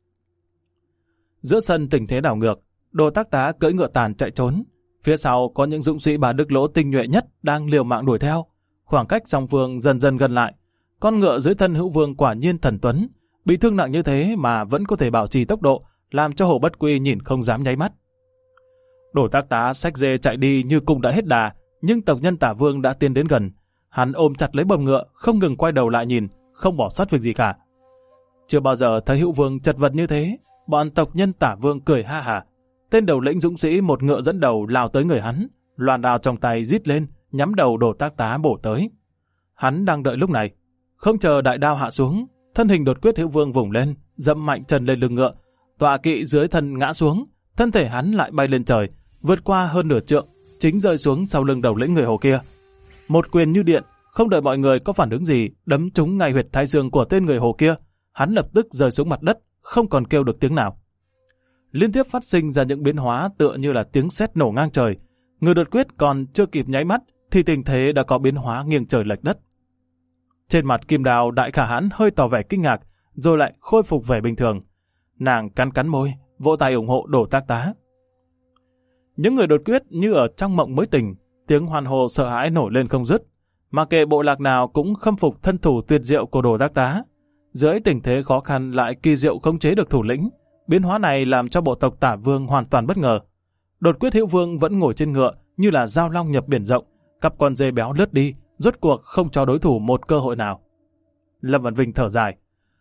[SPEAKER 1] Giữa sân tình thế đảo ngược, Đồ Tác Tá cưỡi ngựa tàn chạy trốn. Phía sau có những dũng sĩ Bà Đức Lỗ tinh nhuệ nhất đang liều mạng đuổi theo. Khoảng cách song phương dần dần gần lại. Con ngựa dưới thân Hữu Vương quả nhiên thần tuấn, bị thương nặng như thế mà vẫn có thể bảo trì tốc độ, làm cho Hồ Bất Quy nhìn không dám nháy mắt. Đồ Tác Tá xách dê chạy đi như cùng đã hết đà, nhưng tộc nhân Tả Vương đã tiến đến gần. Hắn ôm chặt lấy bồng ngựa, không ngừng quay đầu lại nhìn, không bỏ sót việc gì cả. Chưa bao giờ thấy Hữu Vương chật vật như thế, bọn tộc nhân Tả Vương cười ha hả. Tên đầu lĩnh dũng sĩ một ngựa dẫn đầu lao tới người hắn, loan đao trong tay rít lên, nhắm đầu Đồ Tác Tá bổ tới. Hắn đang đợi lúc này, không chờ đại đao hạ xuống, thân hình Đột Quyết Hữu Vương vùng lên, dẫm mạnh chân lên lưng ngựa, tọa kỵ dưới thân ngã xuống, thân thể hắn lại bay lên trời, vượt qua hơn nửa trượng, chính rơi xuống sau lưng đầu lĩnh người Hồ kia. Một quyền như điện, không đợi mọi người có phản ứng gì, đấm trúng ngay huyệt thái dương của tên người Hồ kia, hắn lập tức rơi xuống mặt đất, không còn kêu được tiếng nào. Liên tiếp phát sinh ra những biến hóa tựa như là tiếng sét nổ ngang trời. Người Đột Quyết còn chưa kịp nháy mắt thì tình thế đã có biến hóa nghiêng trời lệch đất. Trên mặt Kim Đào Đại Khả Hãn hơi tỏ vẻ kinh ngạc, rồi lại khôi phục vẻ bình thường. Nàng cắn cắn môi, vỗ tay ủng hộ Đồ Tác Tá. Những người Đột Quyết như ở trong mộng mới tỉnh, tiếng hoan hô sợ hãi nổi lên không dứt. Mà kệ bộ lạc nào cũng khâm phục thân thủ tuyệt diệu của Đồ Tác Tá. Dưới tình thế khó khăn lại kỳ diệu khống chế được thủ lĩnh. Biến hóa này làm cho bộ tộc Tả Vương hoàn toàn bất ngờ. Đột Quyết Hữu Vương vẫn ngồi trên ngựa như là dao long nhập biển rộng, cặp con dê béo lướt đi, rốt cuộc không cho đối thủ một cơ hội nào. Lâm Vân Vinh thở dài.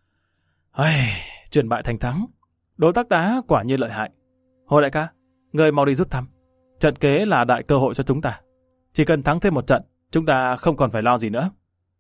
[SPEAKER 1] Chuyển bại thành thắng. Đồ Tác Tá quả nhiên lợi hại. Hồ đại ca, người mau đi rút thăm. Trận kế là đại cơ hội cho chúng ta. Chỉ cần thắng thêm một trận, chúng ta không còn phải lo gì nữa.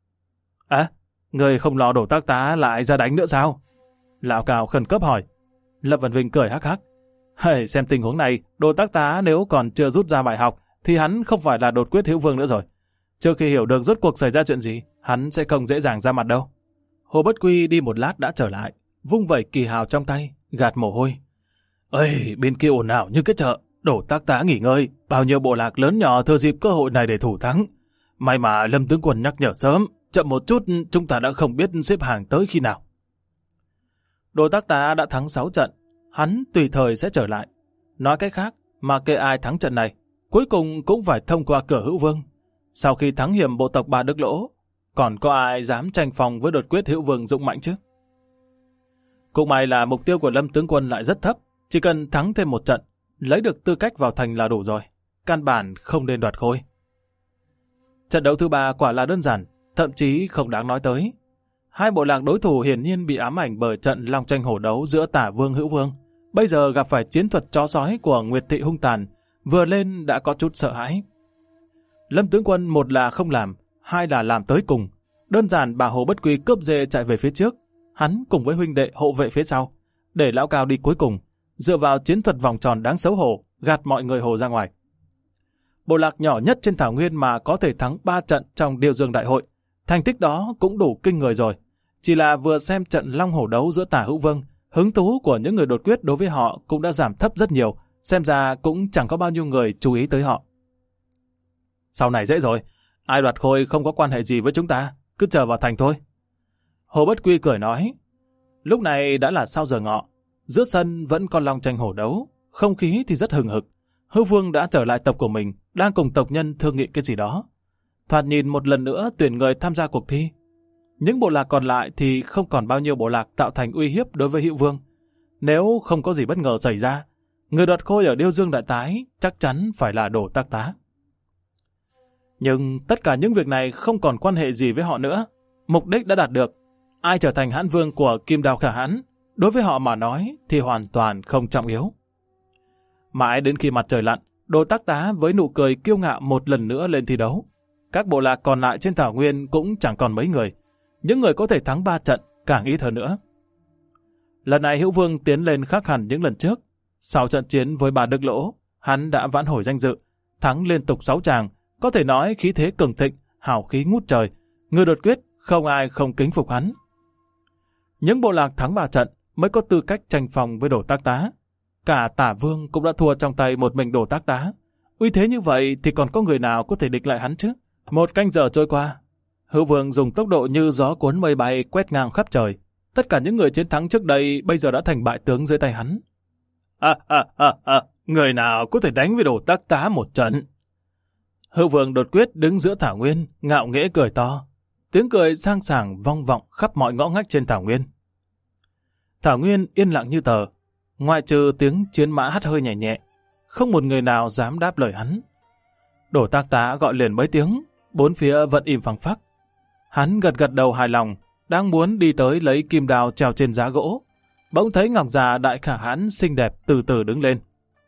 [SPEAKER 1] Người không lo Đồ Tác Tá lại ra đánh nữa sao? Lão Cao khẩn cấp hỏi. Lâm Vân Vinh cười hắc hắc. Xem tình huống này, Đồ Tác Tá nếu còn chưa rút ra bài học, thì hắn không phải là Đột Quyết Hữu Vương nữa rồi. Trước khi hiểu được rốt cuộc xảy ra chuyện gì, hắn sẽ không dễ dàng ra mặt đâu. Hồ Bất Quy đi một lát đã trở lại, vung vẩy kỳ hào trong tay, gạt mồ hôi. Bên kia ồn ào như cái chợ, Đồ Tác Tá nghỉ ngơi, bao nhiêu bộ lạc lớn nhỏ thừa dịp cơ hội này để thủ thắng. May mà Lâm tướng quân nhắc nhở sớm, chậm một chút chúng ta đã không biết xếp hàng tới khi nào. Đồ Tác Tá đã thắng 6 trận, hắn tùy thời sẽ trở lại. Nói cách khác, mà kệ ai thắng trận này, cuối cùng cũng phải thông qua cửa Hữu Vương. Sau khi thắng hiểm bộ tộc Bà Đức Lỗ, còn có ai dám tranh phòng với Đột Quyết Hữu Vương dũng mạnh chứ? Cũng may là mục tiêu của Lâm tướng quân lại rất thấp, chỉ cần thắng thêm một trận, lấy được tư cách vào thành là đủ rồi. Căn bản không nên đoạt khôi. Trận đấu thứ 3 quả là đơn giản, thậm chí không đáng nói tới. Hai bộ lạc đối thủ hiển nhiên bị ám ảnh bởi trận long tranh hổ đấu giữa Tả Vương Hữu Vương. Bây giờ gặp phải chiến thuật chó sói của Nguyệt Thị hung tàn, vừa lên đã có chút sợ hãi. Lâm tướng quân một là không làm, hai là làm tới cùng. Đơn giản bà Hồ Bất Quy cướp dê chạy về phía trước, hắn cùng với huynh đệ hộ vệ phía sau, để Lão Cao đi cuối cùng, dựa vào chiến thuật vòng tròn đáng xấu hổ, gạt mọi người Hồ ra ngoài. Bộ lạc nhỏ nhất trên thảo nguyên mà có thể thắng 3 trận trong Điêu Dương Đại hội, thành tích đó cũng đủ kinh người rồi. Chỉ là vừa xem trận long hổ đấu giữa Tả Hữu Vương, hứng thú của những người Đột Quyết đối với họ cũng đã giảm thấp rất nhiều, xem ra cũng chẳng có bao nhiêu người chú ý tới họ. Sau này dễ rồi, ai đoạt khôi không có quan hệ gì với chúng ta, cứ chờ vào thành thôi. Hồ Bất Quy cười nói. Lúc này đã là sau giờ ngọ, giữa sân vẫn còn long tranh hổ đấu, không khí thì rất hừng hực. Hữu Vương đã trở lại tộc của mình, đang cùng tộc nhân thương nghị cái gì đó. Thoạt nhìn một lần nữa tuyển người tham gia cuộc thi. Những bộ lạc còn lại thì không còn bao nhiêu bộ lạc tạo thành uy hiếp đối với Hữu Vương. Nếu không có gì bất ngờ xảy ra, người đoạt khôi ở Điêu Dương Đại Tái chắc chắn phải là Đồ Tác Tá. Nhưng tất cả những việc này không còn quan hệ gì với họ nữa. Mục đích đã đạt được. Ai trở thành hãn vương của Kim Đào Khả Hãn, đối với họ mà nói thì hoàn toàn không trọng yếu. Mãi đến khi mặt trời lặn, Đồ Tác Tá với nụ cười kiêu ngạo một lần nữa lên thi đấu. Các bộ lạc còn lại trên thảo nguyên cũng chẳng còn mấy người. Những người có thể thắng 3 trận càng ít hơn nữa. Lần này Hữu Vương tiến lên khác hẳn những lần trước. Sau trận chiến với bà Đức Lỗ, hắn đã vãn hồi danh dự, thắng liên tục 6 tràng, có thể nói khí thế cường thịnh, hào khí ngút trời. Người đột quyết không ai không kính phục hắn. Những bộ lạc thắng 3 trận mới có tư cách tranh phòng với Đổ Tác Tá. Cả Tả Vương cũng đã thua trong tay một mình Đổ Tác Tá. Uy thế như vậy thì còn có người nào có thể địch lại hắn chứ? 1 canh giờ trôi qua, Hữu Vương dùng tốc độ như gió cuốn mây bay quét ngang khắp trời. Tất cả những người chiến thắng trước đây bây giờ đã thành bại tướng dưới tay hắn. Người nào có thể đánh với Đổ Tác Tá một trận? Hữu Vương đột quyết đứng giữa thảo nguyên, ngạo nghễ cười to. Tiếng cười sang sảng vang vọng khắp mọi ngõ ngách trên thảo nguyên. Thảo nguyên yên lặng như tờ, ngoại trừ tiếng chiến mã hắt hơi nhẹ nhẹ, không một người nào dám đáp lời hắn. Đổ Tác Tá gọi liền mấy tiếng, bốn phía vẫn im phăng phắc. Hắn gật gật đầu hài lòng, đang muốn đi tới lấy kim đao treo trên giá gỗ, bỗng thấy Ngọc già Đại Khả Hãn xinh đẹp từ từ đứng lên.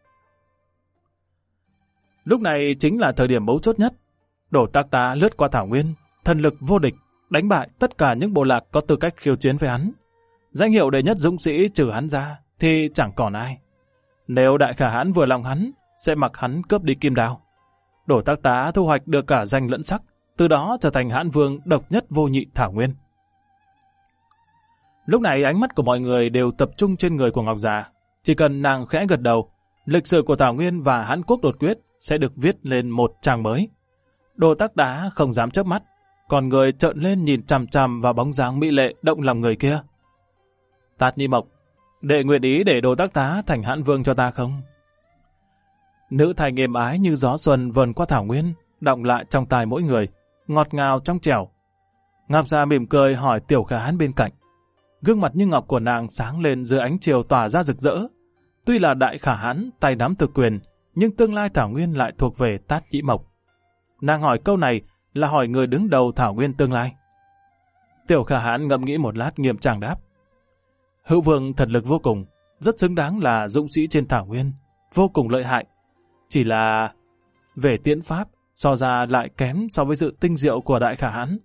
[SPEAKER 1] Lúc này chính là thời điểm mấu chốt nhất. Đổ Tác Tá lướt qua thảo nguyên, thần lực vô địch, đánh bại tất cả những bộ lạc có tư cách khiêu chiến với hắn. Danh hiệu đệ nhất dũng sĩ trừ hắn ra thì chẳng còn ai. Nếu Đại Khả Hãn vừa lòng hắn, sẽ mặc hắn cướp đi kim đao. Đổ Tác Tá thu hoạch được cả danh lẫn sắc, từ đó trở thành Hãn Vương độc nhất vô nhị thảo nguyên. Lúc này ánh mắt của mọi người đều tập trung trên người của Ngọc già. Chỉ cần nàng khẽ gật đầu, lịch sử của thảo nguyên và Hãn Quốc đột quyết sẽ được viết lên một trang mới. Đổ Tác Tá không dám chớp mắt, còn người trợn lên nhìn chằm chằm vào bóng dáng mỹ lệ động lòng người kia. Tát Nhĩ Mộc, đệ nguyện ý để Đổ Tác Tá thành Hãn Vương cho ta không? Nữ thanh êm ái như gió xuân vờn qua thảo nguyên, đọng lại trong tai mỗi người, ngọt ngào trong trẻo. Ngọc già mỉm cười hỏi Tiểu Khả Hãn bên cạnh. Gương mặt như ngọc của nàng sáng lên dưới ánh chiều tỏa ra rực rỡ. Tuy là Đại Khả Hãn tay nắm thực quyền, nhưng tương lai thảo nguyên lại thuộc về Tát Nhĩ Mộc. Nàng hỏi câu này là hỏi người đứng đầu thảo nguyên tương lai. Tiểu Khả Hãn ngẫm nghĩ một lát nghiêm trang đáp. Hữu Vương thật lực vô cùng, rất xứng đáng là dũng sĩ trên thảo nguyên, vô cùng lợi hại. Chỉ là về tiễn pháp so ra lại kém so với sự tinh diệu của Đại Khả Hãn.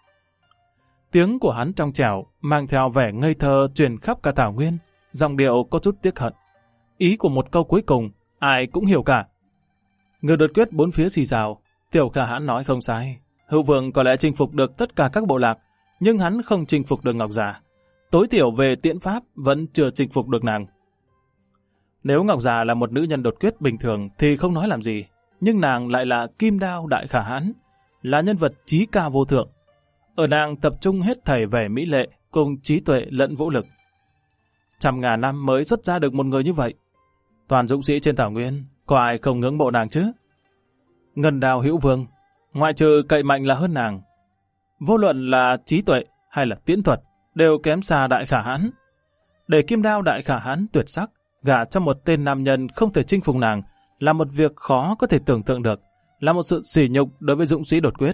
[SPEAKER 1] Tiếng của hắn trong trẻo, mang theo vẻ ngây thơ truyền khắp cả thảo nguyên, giọng điệu có chút tiếc hận. Ý của một câu cuối cùng, ai cũng hiểu cả. Người đột quyết bốn phía xì xào, Tiểu Khả Hãn nói không sai. Hữu Vương có lẽ chinh phục được tất cả các bộ lạc, nhưng hắn không chinh phục được Ngọc già. Tối thiểu về tiễn pháp vẫn chưa chinh phục được nàng. Nếu Ngọc già là một nữ nhân đột quyết bình thường thì không nói làm gì, nhưng nàng lại là Kim Đao Đại Khả Hãn, là nhân vật trí cao vô thượng. Ở nàng tập trung hết thảy vẻ mỹ lệ cùng trí tuệ lẫn vũ lực. 100.000 năm mới xuất ra được một người như vậy. Toàn dũng sĩ trên thảo nguyên, có ai không ngưỡng mộ nàng chứ? Ngân Đao Hữu Vương, ngoại trừ cậy mạnh là hơn nàng. Vô luận là trí tuệ hay là tiễn thuật, đều kém xa Đại Khả Hãn. Để Kim Đao Đại Khả Hãn tuyệt sắc, gả cho một tên nam nhân không thể chinh phục nàng, là một việc khó có thể tưởng tượng được, là một sự sỉ nhục đối với dũng sĩ đột quyết.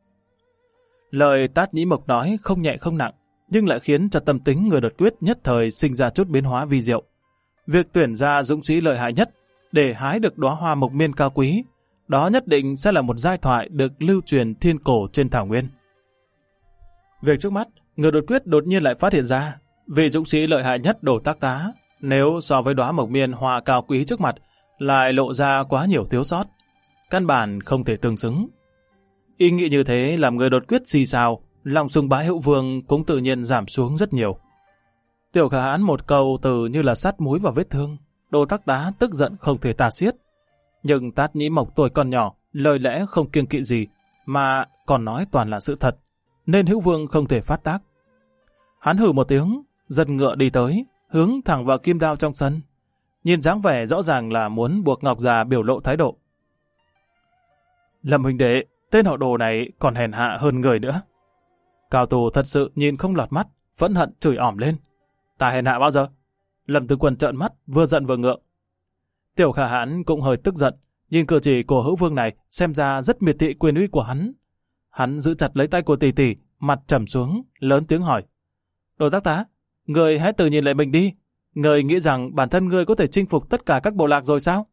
[SPEAKER 1] Lời Tát Nhĩ Mộc nói không nhẹ không nặng, nhưng lại khiến cho tâm tính người đột quyết nhất thời sinh ra chút biến hóa vi diệu. Việc tuyển ra dũng sĩ lợi hại nhất để hái được đóa hoa mộc miên cao quý, đó nhất định sẽ là một giai thoại được lưu truyền thiên cổ trên thảo nguyên. Việc trước mắt, người đột quyết đột nhiên lại phát hiện ra, vị dũng sĩ lợi hại nhất Đổ Tác Tá, nếu so với đóa mộc miên hoa cao quý trước mặt, lại lộ ra quá nhiều thiếu sót, căn bản không thể tương xứng. Ý nghĩ như thế làm người đột quyết xì xào, lòng sùng bái Hữu Vương cũng tự nhiên giảm xuống rất nhiều. Tiểu Khả Hãn một câu từ như là sắt muối vào vết thương, Đổ Tác Tá tức giận không thể tả xiết. Nhưng Tát Nhĩ Mộc tuổi còn nhỏ, lời lẽ không kiêng kỵ gì, mà còn nói toàn là sự thật, nên Hữu Vương không thể phát tác. Hắn hừ một tiếng, giật ngựa đi tới, hướng thẳng vào kim đao trong sân. Nhìn dáng vẻ rõ ràng là muốn buộc Ngọc già biểu lộ thái độ. Lâm huynh đệ, tên họ Đồ này còn hèn hạ hơn người nữa. Cao thủ thật sự nhìn không lọt mắt, phẫn hận chửi ỏm lên. Ta hèn hạ bao giờ? Lâm Tư Quân trợn mắt, vừa giận vừa ngượng. Tiểu Khả Hãn cũng hơi tức giận, nhìn cử chỉ của Hữu Vương này xem ra rất miệt thị quyền uy của hắn. Hắn giữ chặt lấy tay của tỷ tỷ, mặt trầm xuống, lớn tiếng hỏi. Đổ Tác Tá, người hãy tự nhìn lại mình đi. Người nghĩ rằng bản thân người có thể chinh phục tất cả các bộ lạc rồi sao?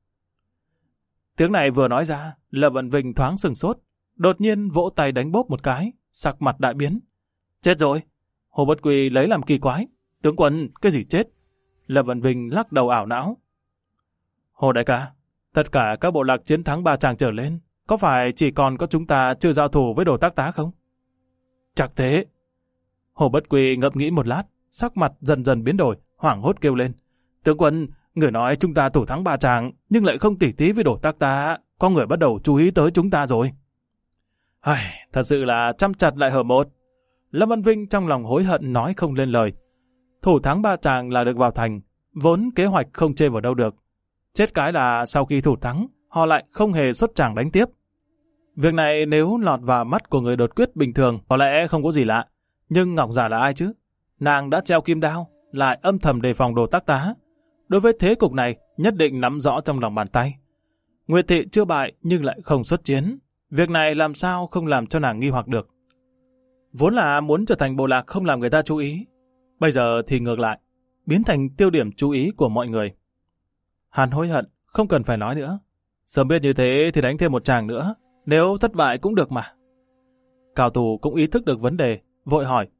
[SPEAKER 1] Tiếng này vừa nói ra, Lâm Vận Vinh thoáng sừng sốt, đột nhiên vỗ tay đánh bốp một cái, sắc mặt đại biến. Chết rồi! Hồ Bất Quy lấy làm kỳ quái. Tướng quân, cái gì chết? Lâm Vân Vinh lắc đầu ảo não. Hồ đại ca, tất cả các bộ lạc chiến thắng 3 tràng trở lên, có phải chỉ còn có chúng ta chưa giao thủ với Đồ Tác Tá không? Chắc thế. Hồ Bất Quy ngẫm nghĩ một lát, sắc mặt dần dần biến đổi, hoảng hốt kêu lên. Tướng quân, người nói chúng ta thủ thắng 3 tràng, nhưng lại không tỉ thí với Đồ Tác Tá, có người bắt đầu chú ý tới chúng ta rồi. Thật sự là trăm chặt lại hở một. Lâm Văn Vinh trong lòng hối hận nói không lên lời. Thủ thắng 3 tràng là được vào thành, vốn kế hoạch không chê vào đâu được. Chết cái là sau khi thủ thắng, họ lại không hề xuất tràng đánh tiếp. Việc này nếu lọt vào mắt của người đột quyết bình thường, có lẽ không có gì lạ. Nhưng Ngọc Giả là ai chứ? Nàng đã treo kim đao, lại âm thầm đề phòng Đồ Tác Tá. Đối với thế cục này, nhất định nắm rõ trong lòng bàn tay. Nguyệt Thị chưa bại nhưng lại không xuất chiến. Việc này làm sao không làm cho nàng nghi hoặc được. Vốn là muốn trở thành bộ lạc không làm người ta chú ý. Bây giờ thì ngược lại, biến thành tiêu điểm chú ý của mọi người. Hắn hối hận, không cần phải nói nữa. Sớm biết như thế thì đánh thêm một tràng nữa, nếu thất bại cũng được mà. Cao Tù cũng ý thức được vấn đề, vội hỏi.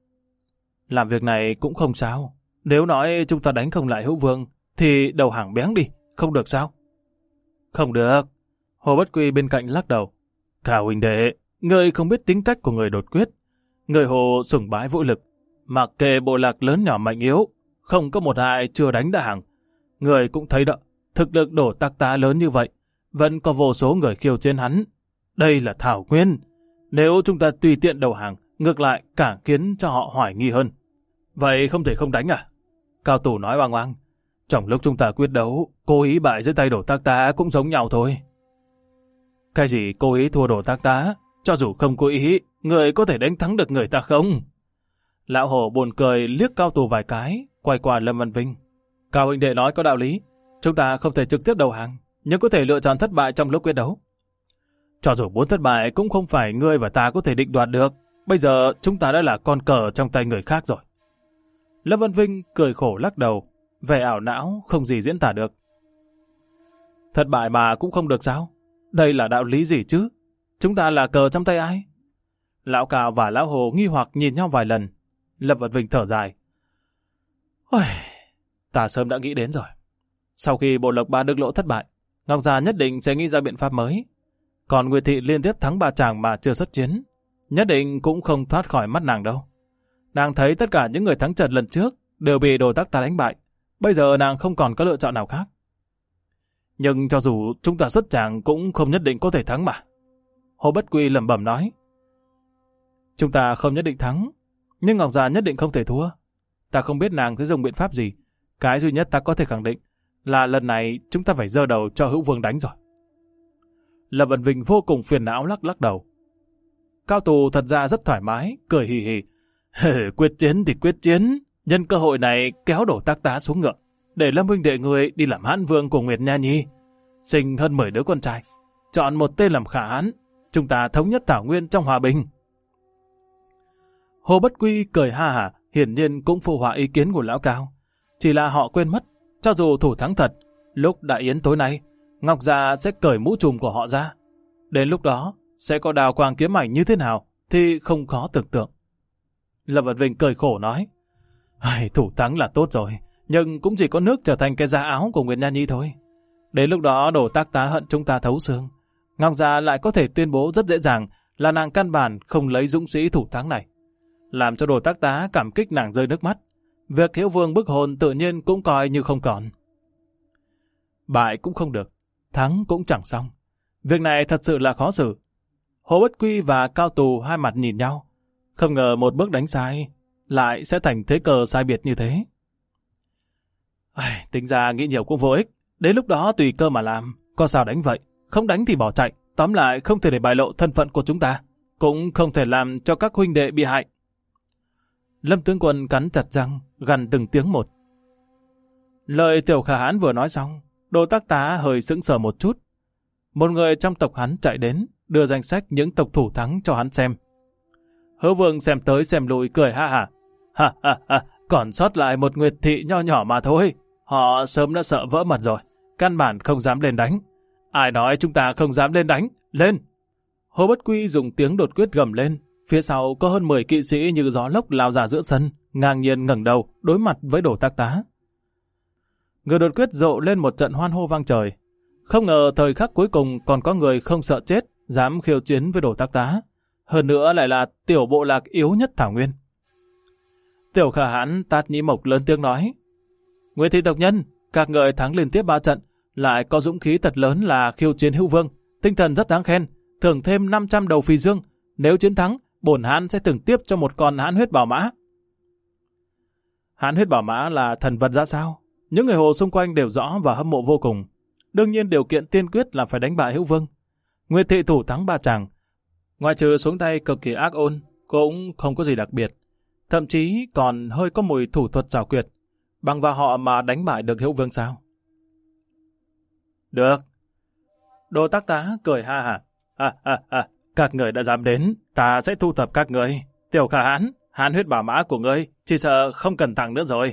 [SPEAKER 1] Làm việc này cũng không sao. Nếu nói chúng ta đánh không lại Hữu Vương, thì đầu hàng béng đi, không được sao? Không được. Hồ Bất Quy bên cạnh lắc đầu. Cao huynh đệ, người không biết tính cách của người đột quyết. Người Hồ sủng bái vũ lực, mặc kệ bộ lạc lớn nhỏ mạnh yếu, không có một ai chưa đánh đã hàng. Người cũng thấy đó, thực lực Đồ Tác Tá lớn như vậy, vẫn có vô số người khiêu chiến hắn. Đây là thảo nguyên. Nếu chúng ta tùy tiện đầu hàng, ngược lại cả khiến cho họ hoài nghi hơn. Vậy không thể không đánh à? Cao Tù nói oang oang. Trong lúc chúng ta quyết đấu, cố ý bại dưới tay Đồ Tác Tá cũng giống nhau thôi. Cái gì cố ý thua Đồ Tác Tá? Cho dù không cố ý, người có thể đánh thắng được người ta không? Lão Hồ buồn cười liếc Cao Tù vài cái, quay qua Lâm Văn Vinh. Cao huynh đệ nói có đạo lý. Chúng ta không thể trực tiếp đầu hàng, nhưng có thể lựa chọn thất bại trong lúc quyết đấu. Cho dù muốn thất bại cũng không phải ngươi và ta có thể định đoạt được. Bây giờ chúng ta đã là con cờ trong tay người khác rồi. Lâm Văn Vinh cười khổ lắc đầu, vẻ ảo não không gì diễn tả được. Thất bại mà cũng không được sao? Đây là đạo lý gì chứ? Chúng ta là cờ trong tay ai? Lão Cao và Lão Hồ nghi hoặc nhìn nhau vài lần. Lâm Văn Vinh thở dài. Ta sớm đã nghĩ đến rồi. Sau khi bộ Lộc Ba Đức Lỗ thất bại, Ngọc Gia nhất định sẽ nghĩ ra biện pháp mới. Còn Nguyệt Thị liên tiếp thắng 3 tràng mà chưa xuất chiến, nhất định cũng không thoát khỏi mắt nàng đâu. Nàng thấy tất cả những người thắng trận lần trước đều bị Đồ Tác Tá đánh bại. Bây giờ nàng không còn có lựa chọn nào khác. Nhưng cho dù chúng ta xuất tràng cũng không nhất định có thể thắng mà. Hồ Bất Quy lẩm bẩm nói. Chúng ta không nhất định thắng, nhưng Ngọc Gia nhất định không thể thua. Ta không biết nàng sẽ dùng biện pháp gì. Cái duy nhất ta có thể khẳng định là lần này chúng ta phải giơ đầu cho Hữu Vương đánh rồi. Lâm Văn Vinh vô cùng phiền não lắc đầu. Cao Tù thật ra rất thoải mái, cười hì hì. Quyết chiến thì quyết chiến, nhân cơ hội này kéo Đồ Tác Tá xuống ngựa, để Lâm huynh đệ người đi làm hãn vương của Nguyệt Nha Nhi. Sinh hơn 10 đứa con trai, chọn một tên làm khả hãn, chúng ta thống nhất Thảo Nguyên trong hòa bình. Hồ Bất Quy cười ha hả, hiển nhiên cũng phụ họa ý kiến của Lão Cao. Chỉ là họ quên mất, cho dù thủ thắng thật, lúc đại yến tối nay, Ngọc Gia sẽ cởi mũ trùm của họ ra. Đến lúc đó, sẽ có đào quang kiếm ảnh như thế nào, thì không khó tưởng tượng. Lâm Văn Vinh cười khổ nói, thủ thắng là tốt rồi, nhưng cũng chỉ có nước trở thành cái da áo của Nguyệt Nha Nhi thôi. Đến lúc đó Đồ Tác Tá hận chúng ta thấu xương. Ngọc Gia lại có thể tuyên bố rất dễ dàng là nàng căn bản không lấy dũng sĩ thủ thắng này, làm cho Đồ Tác Tá cảm kích nàng rơi nước mắt. Việc Hữu Vương bức hồn tự nhiên cũng coi như không còn. Bại cũng không được, thắng cũng chẳng xong. Việc này thật sự là khó xử. Hồ Bất Quy và Cao Tù hai mặt nhìn nhau. Không ngờ một bước đánh sai lại sẽ thành thế cờ sai biệt như thế. Tính ra nghĩ nhiều cũng vô ích. Đến lúc đó tùy cơ mà làm. Có sao đánh vậy, không đánh thì bỏ chạy. Tóm lại không thể để bại lộ thân phận của chúng ta, cũng không thể làm cho các huynh đệ bị hại. Lâm tướng quân cắn chặt răng, gằn từng tiếng một. Lời Tiểu Khả Hãn vừa nói xong, Đồ Tác Tá hơi sững sờ một chút. Một người trong tộc hắn chạy đến, đưa danh sách những tộc thủ thắng cho hắn xem. Hữu Vương xem tới xem lui cười ha ha. Ha, còn sót lại một Nguyệt Thị nho nhỏ mà thôi. Họ sớm đã sợ vỡ mật rồi, căn bản không dám lên đánh. Ai nói chúng ta không dám lên đánh? Lên! Hồ Bất Quy dùng tiếng đột quyết gầm lên, Phía sau có hơn 10 kỵ sĩ như gió lốc lao ra giữa sân, ngang nhiên ngẩng đầu, đối mặt với Đồ Tác Tá. Người đột quyết rộ lên một trận hoan hô vang trời. Không ngờ thời khắc cuối cùng còn có người không sợ chết, dám khiêu chiến với Đồ Tác Tá. Hơn nữa lại là tiểu bộ lạc yếu nhất Thảo Nguyên. Tiểu Khả Hãn Tát Nhĩ Mộc lớn tiếng nói: Nguyệt thị tộc nhân, các người thắng liên tiếp 3 trận, lại có dũng khí thật lớn là khiêu chiến Hữu Vương, tinh thần rất đáng khen, thưởng thêm 500 đầu phi dương. Nếu chiến thắng, bổn hãn sẽ thưởng tiếp cho một con hãn huyết bảo mã. Hãn huyết bảo mã là thần vật ra sao? Những người Hồ xung quanh đều rõ và hâm mộ vô cùng. Đương nhiên điều kiện tiên quyết là phải đánh bại Hữu Vương. Nguyệt thị thủ thắng 3 chàng, ngoại trừ xuống tay cực kỳ ác ôn, cũng không có gì đặc biệt. Thậm chí còn hơi có mùi thủ thuật xảo quyệt. Bằng vào họ mà đánh bại được Hữu Vương sao? Được. Đồ Tác Tá cười ha hả. Các người đã dám đến, ta sẽ thu thập các người. Tiểu Khả Hãn, hãn huyết bảo mã của ngươi, chỉ sợ không cần tặng nữa rồi.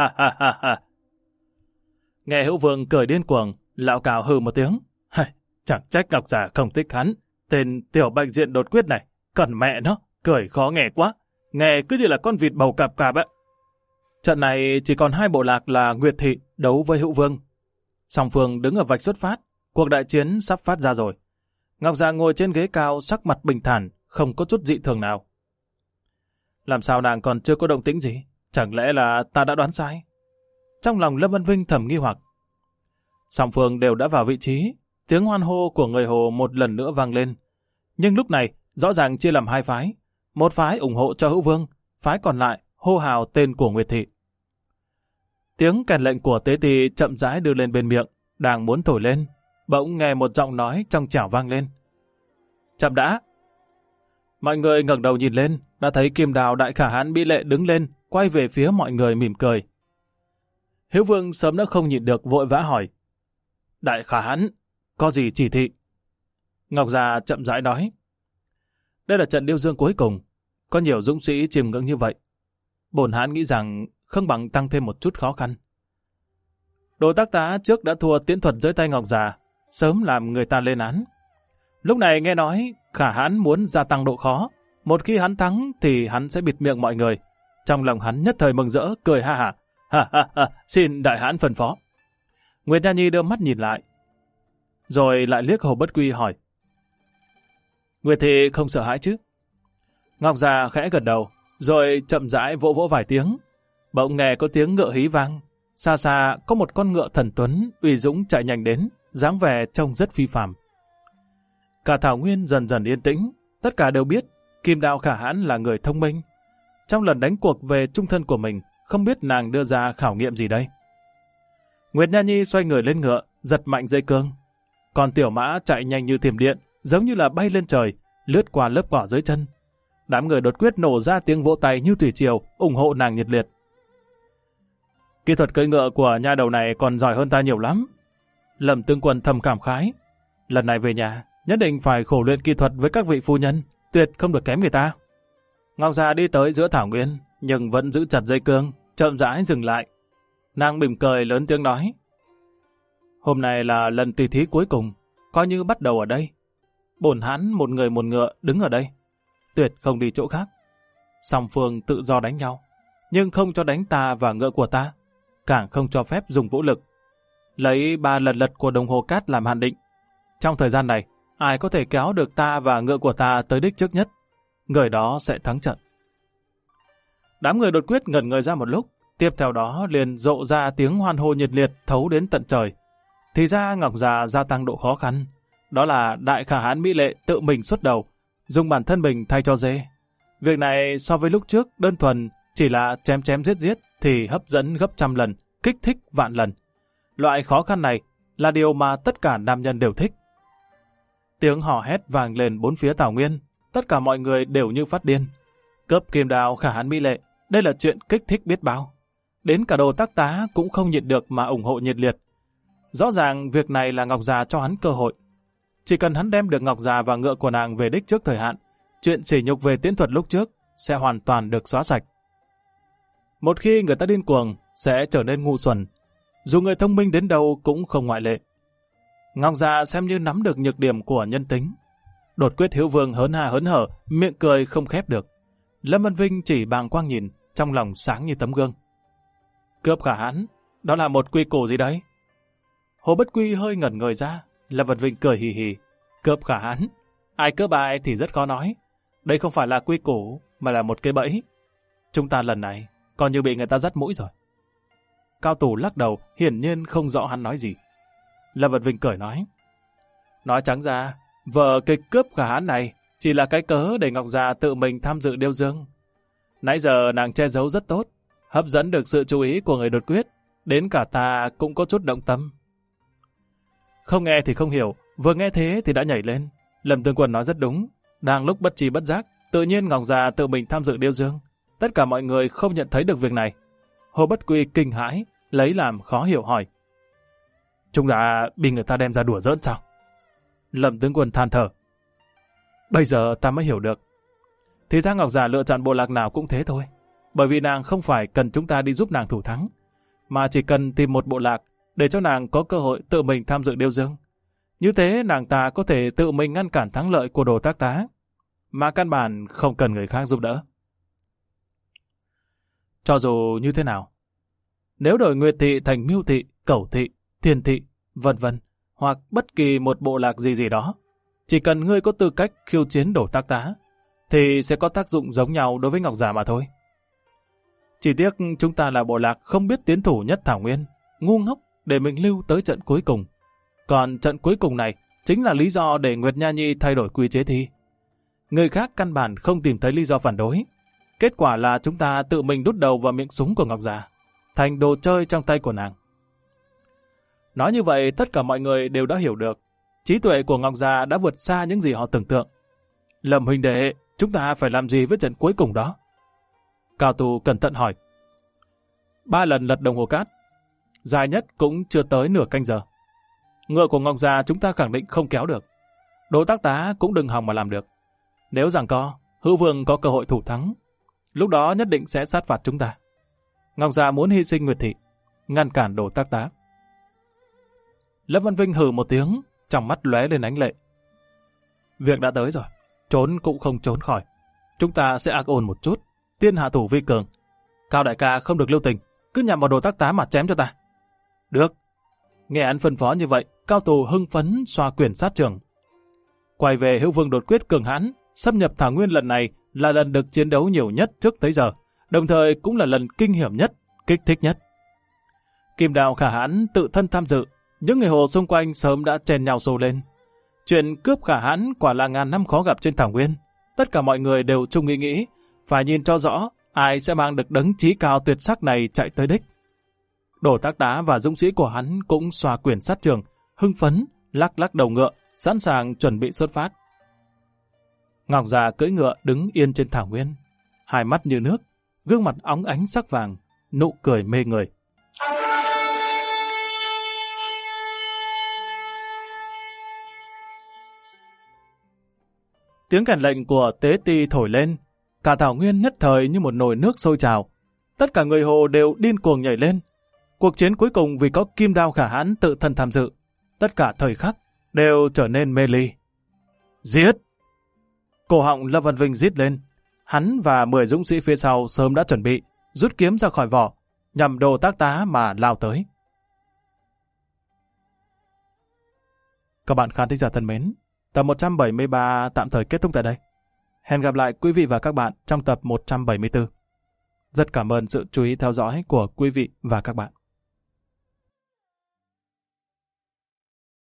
[SPEAKER 1] Nghe Hữu Vương cười điên cuồng, lão cào hừ một tiếng. Chẳng trách Ngọc Già không thích hắn. Tên tiểu bạch diện đột quyết này, cần mẹ nó, cười khó nghe quá. Nghe cứ như là con vịt bầu cạp cạp ạ. Trận này chỉ còn 2 bộ lạc là Nguyệt thị đấu với Hữu Vương. Song phương đứng ở vạch xuất phát, cuộc đại chiến sắp phát ra rồi. Ngọc Già ngồi trên ghế cao, sắc mặt bình thản, không có chút dị thường nào. Làm sao nàng còn chưa có động tĩnh gì? Chẳng lẽ là ta đã đoán sai? Trong lòng Lâm Vân Vinh thầm nghi hoặc. Song phương đều đã vào vị trí, tiếng hoan hô của người Hồ một lần nữa vang lên. Nhưng lúc này, rõ ràng chia làm 2 phái. Một phái ủng hộ cho Hữu Vương, phái còn lại hô hào tên của Nguyệt thị. Tiếng kèn lệnh của tế tỳ chậm rãi đưa lên bên miệng, đang muốn thổi lên, bỗng nghe một giọng nói trong trẻo vang lên. Chậm đã! Mọi người ngẩng đầu nhìn lên, đã thấy Kim Đào Đại Khả Hãn Mỹ Lệ đứng lên, quay về phía mọi người mỉm cười. Hữu Vương sớm đã không nhịn được, vội vã hỏi: Đại Khả Hãn, có gì chỉ thị? Ngọc Già chậm rãi nói: Đây là trận điêu dương cuối cùng, có nhiều dũng sĩ chiêm ngưỡng như vậy. Bổn hãn nghĩ rằng không bằng tăng thêm một chút khó khăn. Đồ Tác Tá trước đã thua tiễn thuật dưới tay Ngọc Già, sớm làm người ta lên án. Lúc này nghe nói Khả Hãn muốn gia tăng độ khó, một khi hắn thắng thì hắn sẽ bịt miệng mọi người. Trong lòng hắn nhất thời mừng rỡ, cười ha hả. Xin đại hãn phân phó. Nguyệt Nha Nhi đưa mắt nhìn lại, rồi lại liếc Hồ Bất Quy hỏi: Nguyệt thị không sợ hãi chứ? Ngọc Già khẽ gật đầu, rồi chậm rãi vỗ vỗ vài tiếng. Bỗng nghe có tiếng ngựa hí vang, xa xa có một con ngựa thần tuấn uy dũng chạy nhanh đến, dáng vẻ trông rất phi phàm. Cả Thảo Nguyên dần dần yên tĩnh, tất cả đều biết Kim Đào Khả Hãn là người thông minh. Trong lần đánh cuộc về trung thân của mình, không biết nàng đưa ra khảo nghiệm gì đây. Nguyệt Nha Nhi xoay người lên ngựa, giật mạnh dây cương. Còn tiểu mã chạy nhanh như thiểm điện, giống như là bay lên trời, lướt qua lớp cỏ dưới chân. Đám người đột quyết nổ ra tiếng vỗ tay như thủy triều, ủng hộ nàng nhiệt liệt. Kỹ thuật cưỡi ngựa của nha đầu này còn giỏi hơn ta nhiều lắm. Lâm Tương Quân thầm cảm khái. Lần này về nhà, nhất định phải khổ luyện kỹ thuật với các vị phu nhân, tuyệt không được kém người ta. Ngọc Già đi tới giữa thảo nguyên, nhưng vẫn giữ chặt dây cương, chậm rãi dừng lại. Nàng mỉm cười lớn tiếng nói: Hôm nay là lần tỷ thí cuối cùng, coi như bắt đầu ở đây. Bổn hãn một người một ngựa đứng ở đây, tuyệt không đi chỗ khác. Song phương tự do đánh nhau, nhưng không cho đánh ta và ngựa của ta, càng không cho phép dùng vũ lực. Lấy 3 lần lật của đồng hồ cát làm hạn định. Trong thời gian này, ai có thể kéo được ta và ngựa của ta tới đích trước nhất, người đó sẽ thắng trận. Đám người đột quyết ngẩn người ra một lúc, tiếp theo đó liền rộ ra tiếng hoan hô nhiệt liệt thấu đến tận trời. Thì ra Ngọc Già gia tăng độ khó khăn, đó là Đại Khả Hãn Mỹ Lệ tự mình xuất đầu, dùng bản thân mình thay cho dê. Việc này so với lúc trước đơn thuần chỉ là chém chém giết giết thì hấp dẫn gấp 100 lần, kích thích vạn lần. Loại khó khăn này là điều mà tất cả nam nhân đều thích. Tiếng hò hét vang lên bốn phía Thảo Nguyên, tất cả mọi người đều như phát điên. Cướp Kim Đào Khả Hãn Mỹ Lệ, đây là chuyện kích thích biết bao. Đến cả Đồ Tác Tá cũng không nhịn được mà ủng hộ nhiệt liệt. Rõ ràng việc này là Ngọc Già cho hắn cơ hội. Chỉ cần hắn đem được Ngọc Già và ngựa của nàng về đích trước thời hạn, chuyện sỉ nhục về tiễn thuật lúc trước sẽ hoàn toàn được xóa sạch. Một khi người ta điên cuồng sẽ trở nên ngu xuẩn, dù người thông minh đến đâu cũng không ngoại lệ. Ngọc Già xem như nắm được nhược điểm của nhân tính. Đột quyết Hữu Vương hớn ha hớn hở, miệng cười không khép được. Lâm Vân Vinh chỉ bàng quang nhìn, trong lòng sáng như tấm gương. Cướp Khả Hãn, đó là một quy củ gì đấy? Hồ Bất Quy hơi ngẩn người ra, Lâm Vân Vinh cười hì hì. Cướp Khả Hãn, ai cướp ai thì rất khó nói. Đây không phải là quy củ, mà là một cái bẫy. Chúng ta lần này coi như bị người ta dắt mũi rồi. Cao Tù lắc đầu, hiển nhiên không rõ hắn nói gì. Lâm Vân Vinh cười nói. Nói trắng ra, vở kịch cướp Khả Hãn này chỉ là cái cớ để Ngọc Già tự mình tham dự điêu dương. Nãy giờ nàng che giấu rất tốt, hấp dẫn được sự chú ý của người đột quyết, đến cả ta cũng có chút động tâm. Không nghe thì không hiểu, vừa nghe thế thì đã nhảy lên. Lâm Tướng Quân nói rất đúng, đang lúc bất tri bất giác, tự nhiên Ngọc Già tự mình tham dự điêu dương. Tất cả mọi người không nhận thấy được việc này. Hồ Bất Quy kinh hãi, lấy làm khó hiểu hỏi. Chúng đã bị người ta đem ra đùa giỡn sao? Lâm Tướng Quân than thở. Bây giờ ta mới hiểu được. Thì ra Ngọc Già lựa chọn bộ lạc nào cũng thế thôi. Bởi vì nàng không phải cần chúng ta đi giúp nàng thủ thắng, mà chỉ cần tìm một bộ lạc để cho nàng có cơ hội tự mình tham dự điêu dương. Như thế nàng ta có thể tự mình ngăn cản thắng lợi của Đồ Tác Tá, mà căn bản không cần người khác giúp đỡ. Cho dù như thế nào, nếu đổi Nguyệt Thị thành Mưu Thị, Cẩu Thị, Thiên Thị, vân vân, hoặc bất kỳ một bộ lạc gì gì đó, chỉ cần ngươi có tư cách khiêu chiến Đồ Tác Tá, thì sẽ có tác dụng giống nhau đối với Ngọc Già mà thôi. Chỉ tiếc chúng ta là bộ lạc không biết tiến thủ nhất Thảo Nguyên, ngu ngốc để mình lưu tới trận cuối cùng. Còn trận cuối cùng này chính là lý do để Nguyệt Nha Nhi thay đổi quy chế thi. Người khác căn bản không tìm thấy lý do phản đối. Kết quả là chúng ta tự mình đút đầu vào miệng súng của Ngọc Già, thành đồ chơi trong tay của nàng. Nói như vậy, tất cả mọi người đều đã hiểu được. Trí tuệ của Ngọc Già đã vượt xa những gì họ tưởng tượng. Lâm huynh đệ, chúng ta phải làm gì với trận cuối cùng đó? Cao Tù cẩn thận hỏi. 3 lần lật đồng hồ cát, dài nhất cũng chưa tới nửa canh giờ. Ngựa của Ngọc Già chúng ta khẳng định không kéo được. Đồ Tác Tá cũng đừng hòng mà làm được. Nếu giằng co, Hữu Vương có cơ hội thủ thắng, lúc đó nhất định sẽ sát phạt chúng ta. Ngọc Già muốn hy sinh Nguyệt Thị, ngăn cản Đồ Tác Tá. Lâm Văn Vinh hừ một tiếng, trong mắt lóe lên ánh lệ. Việc đã tới rồi, trốn cũng không trốn khỏi. Chúng ta sẽ ác ôn một chút, tiên hạ thủ vi cường. Cao đại ca không được lưu tình, cứ nhằm vào Đồ Tác Tá mà chém cho ta. Được. Nghe hắn phân phó như vậy, Cao Tù hưng phấn xoa quyển sát trường. Quay về Hữu Vương đột quyết cường hãn, xâm nhập Thảo Nguyên lần này là lần được chiến đấu nhiều nhất trước tới giờ, đồng thời cũng là lần kinh hiểm nhất, kích thích nhất. Kim Đao Khả Hãn tự thân tham dự, những người Hồ xung quanh sớm đã chen nhau xô lên. Chuyện cướp Khả Hãn quả là ngàn năm khó gặp trên Thảo Nguyên. Tất cả mọi người đều chung nghĩ, phải nhìn cho rõ ai sẽ mang được đấng chí cao tuyệt sắc này chạy tới đích. Đồ Tác Tá và dũng sĩ của hắn cũng xoa quyển sát trường, hưng phấn, lắc lắc đầu ngựa, sẵn sàng chuẩn bị xuất phát. Ngọc Già cưỡi ngựa đứng yên trên thảo nguyên, hai mắt như nước, gương mặt óng ánh sắc vàng, nụ cười mê người. Tiếng kèn lệnh của tế ti thổi lên, cả thảo nguyên nhất thời như một nồi nước sôi trào. Tất cả người Hồ đều điên cuồng nhảy lên. Cuộc chiến cuối cùng vì có Kim Đao Khả Hãn tự thân tham dự, tất cả thời khắc đều trở nên mê ly. Giết! Cổ họng Lâm Văn Vinh rít lên. Hắn và 10 dũng sĩ phía sau sớm đã chuẩn bị, rút kiếm ra khỏi vỏ, nhằm Đồ Tác Tá mà lao tới. Các bạn khán thính giả thân mến, tập 173 tạm thời kết thúc tại đây. Hẹn gặp lại quý vị và các bạn trong tập 174. Rất cảm ơn sự chú ý theo dõi của quý vị và các bạn.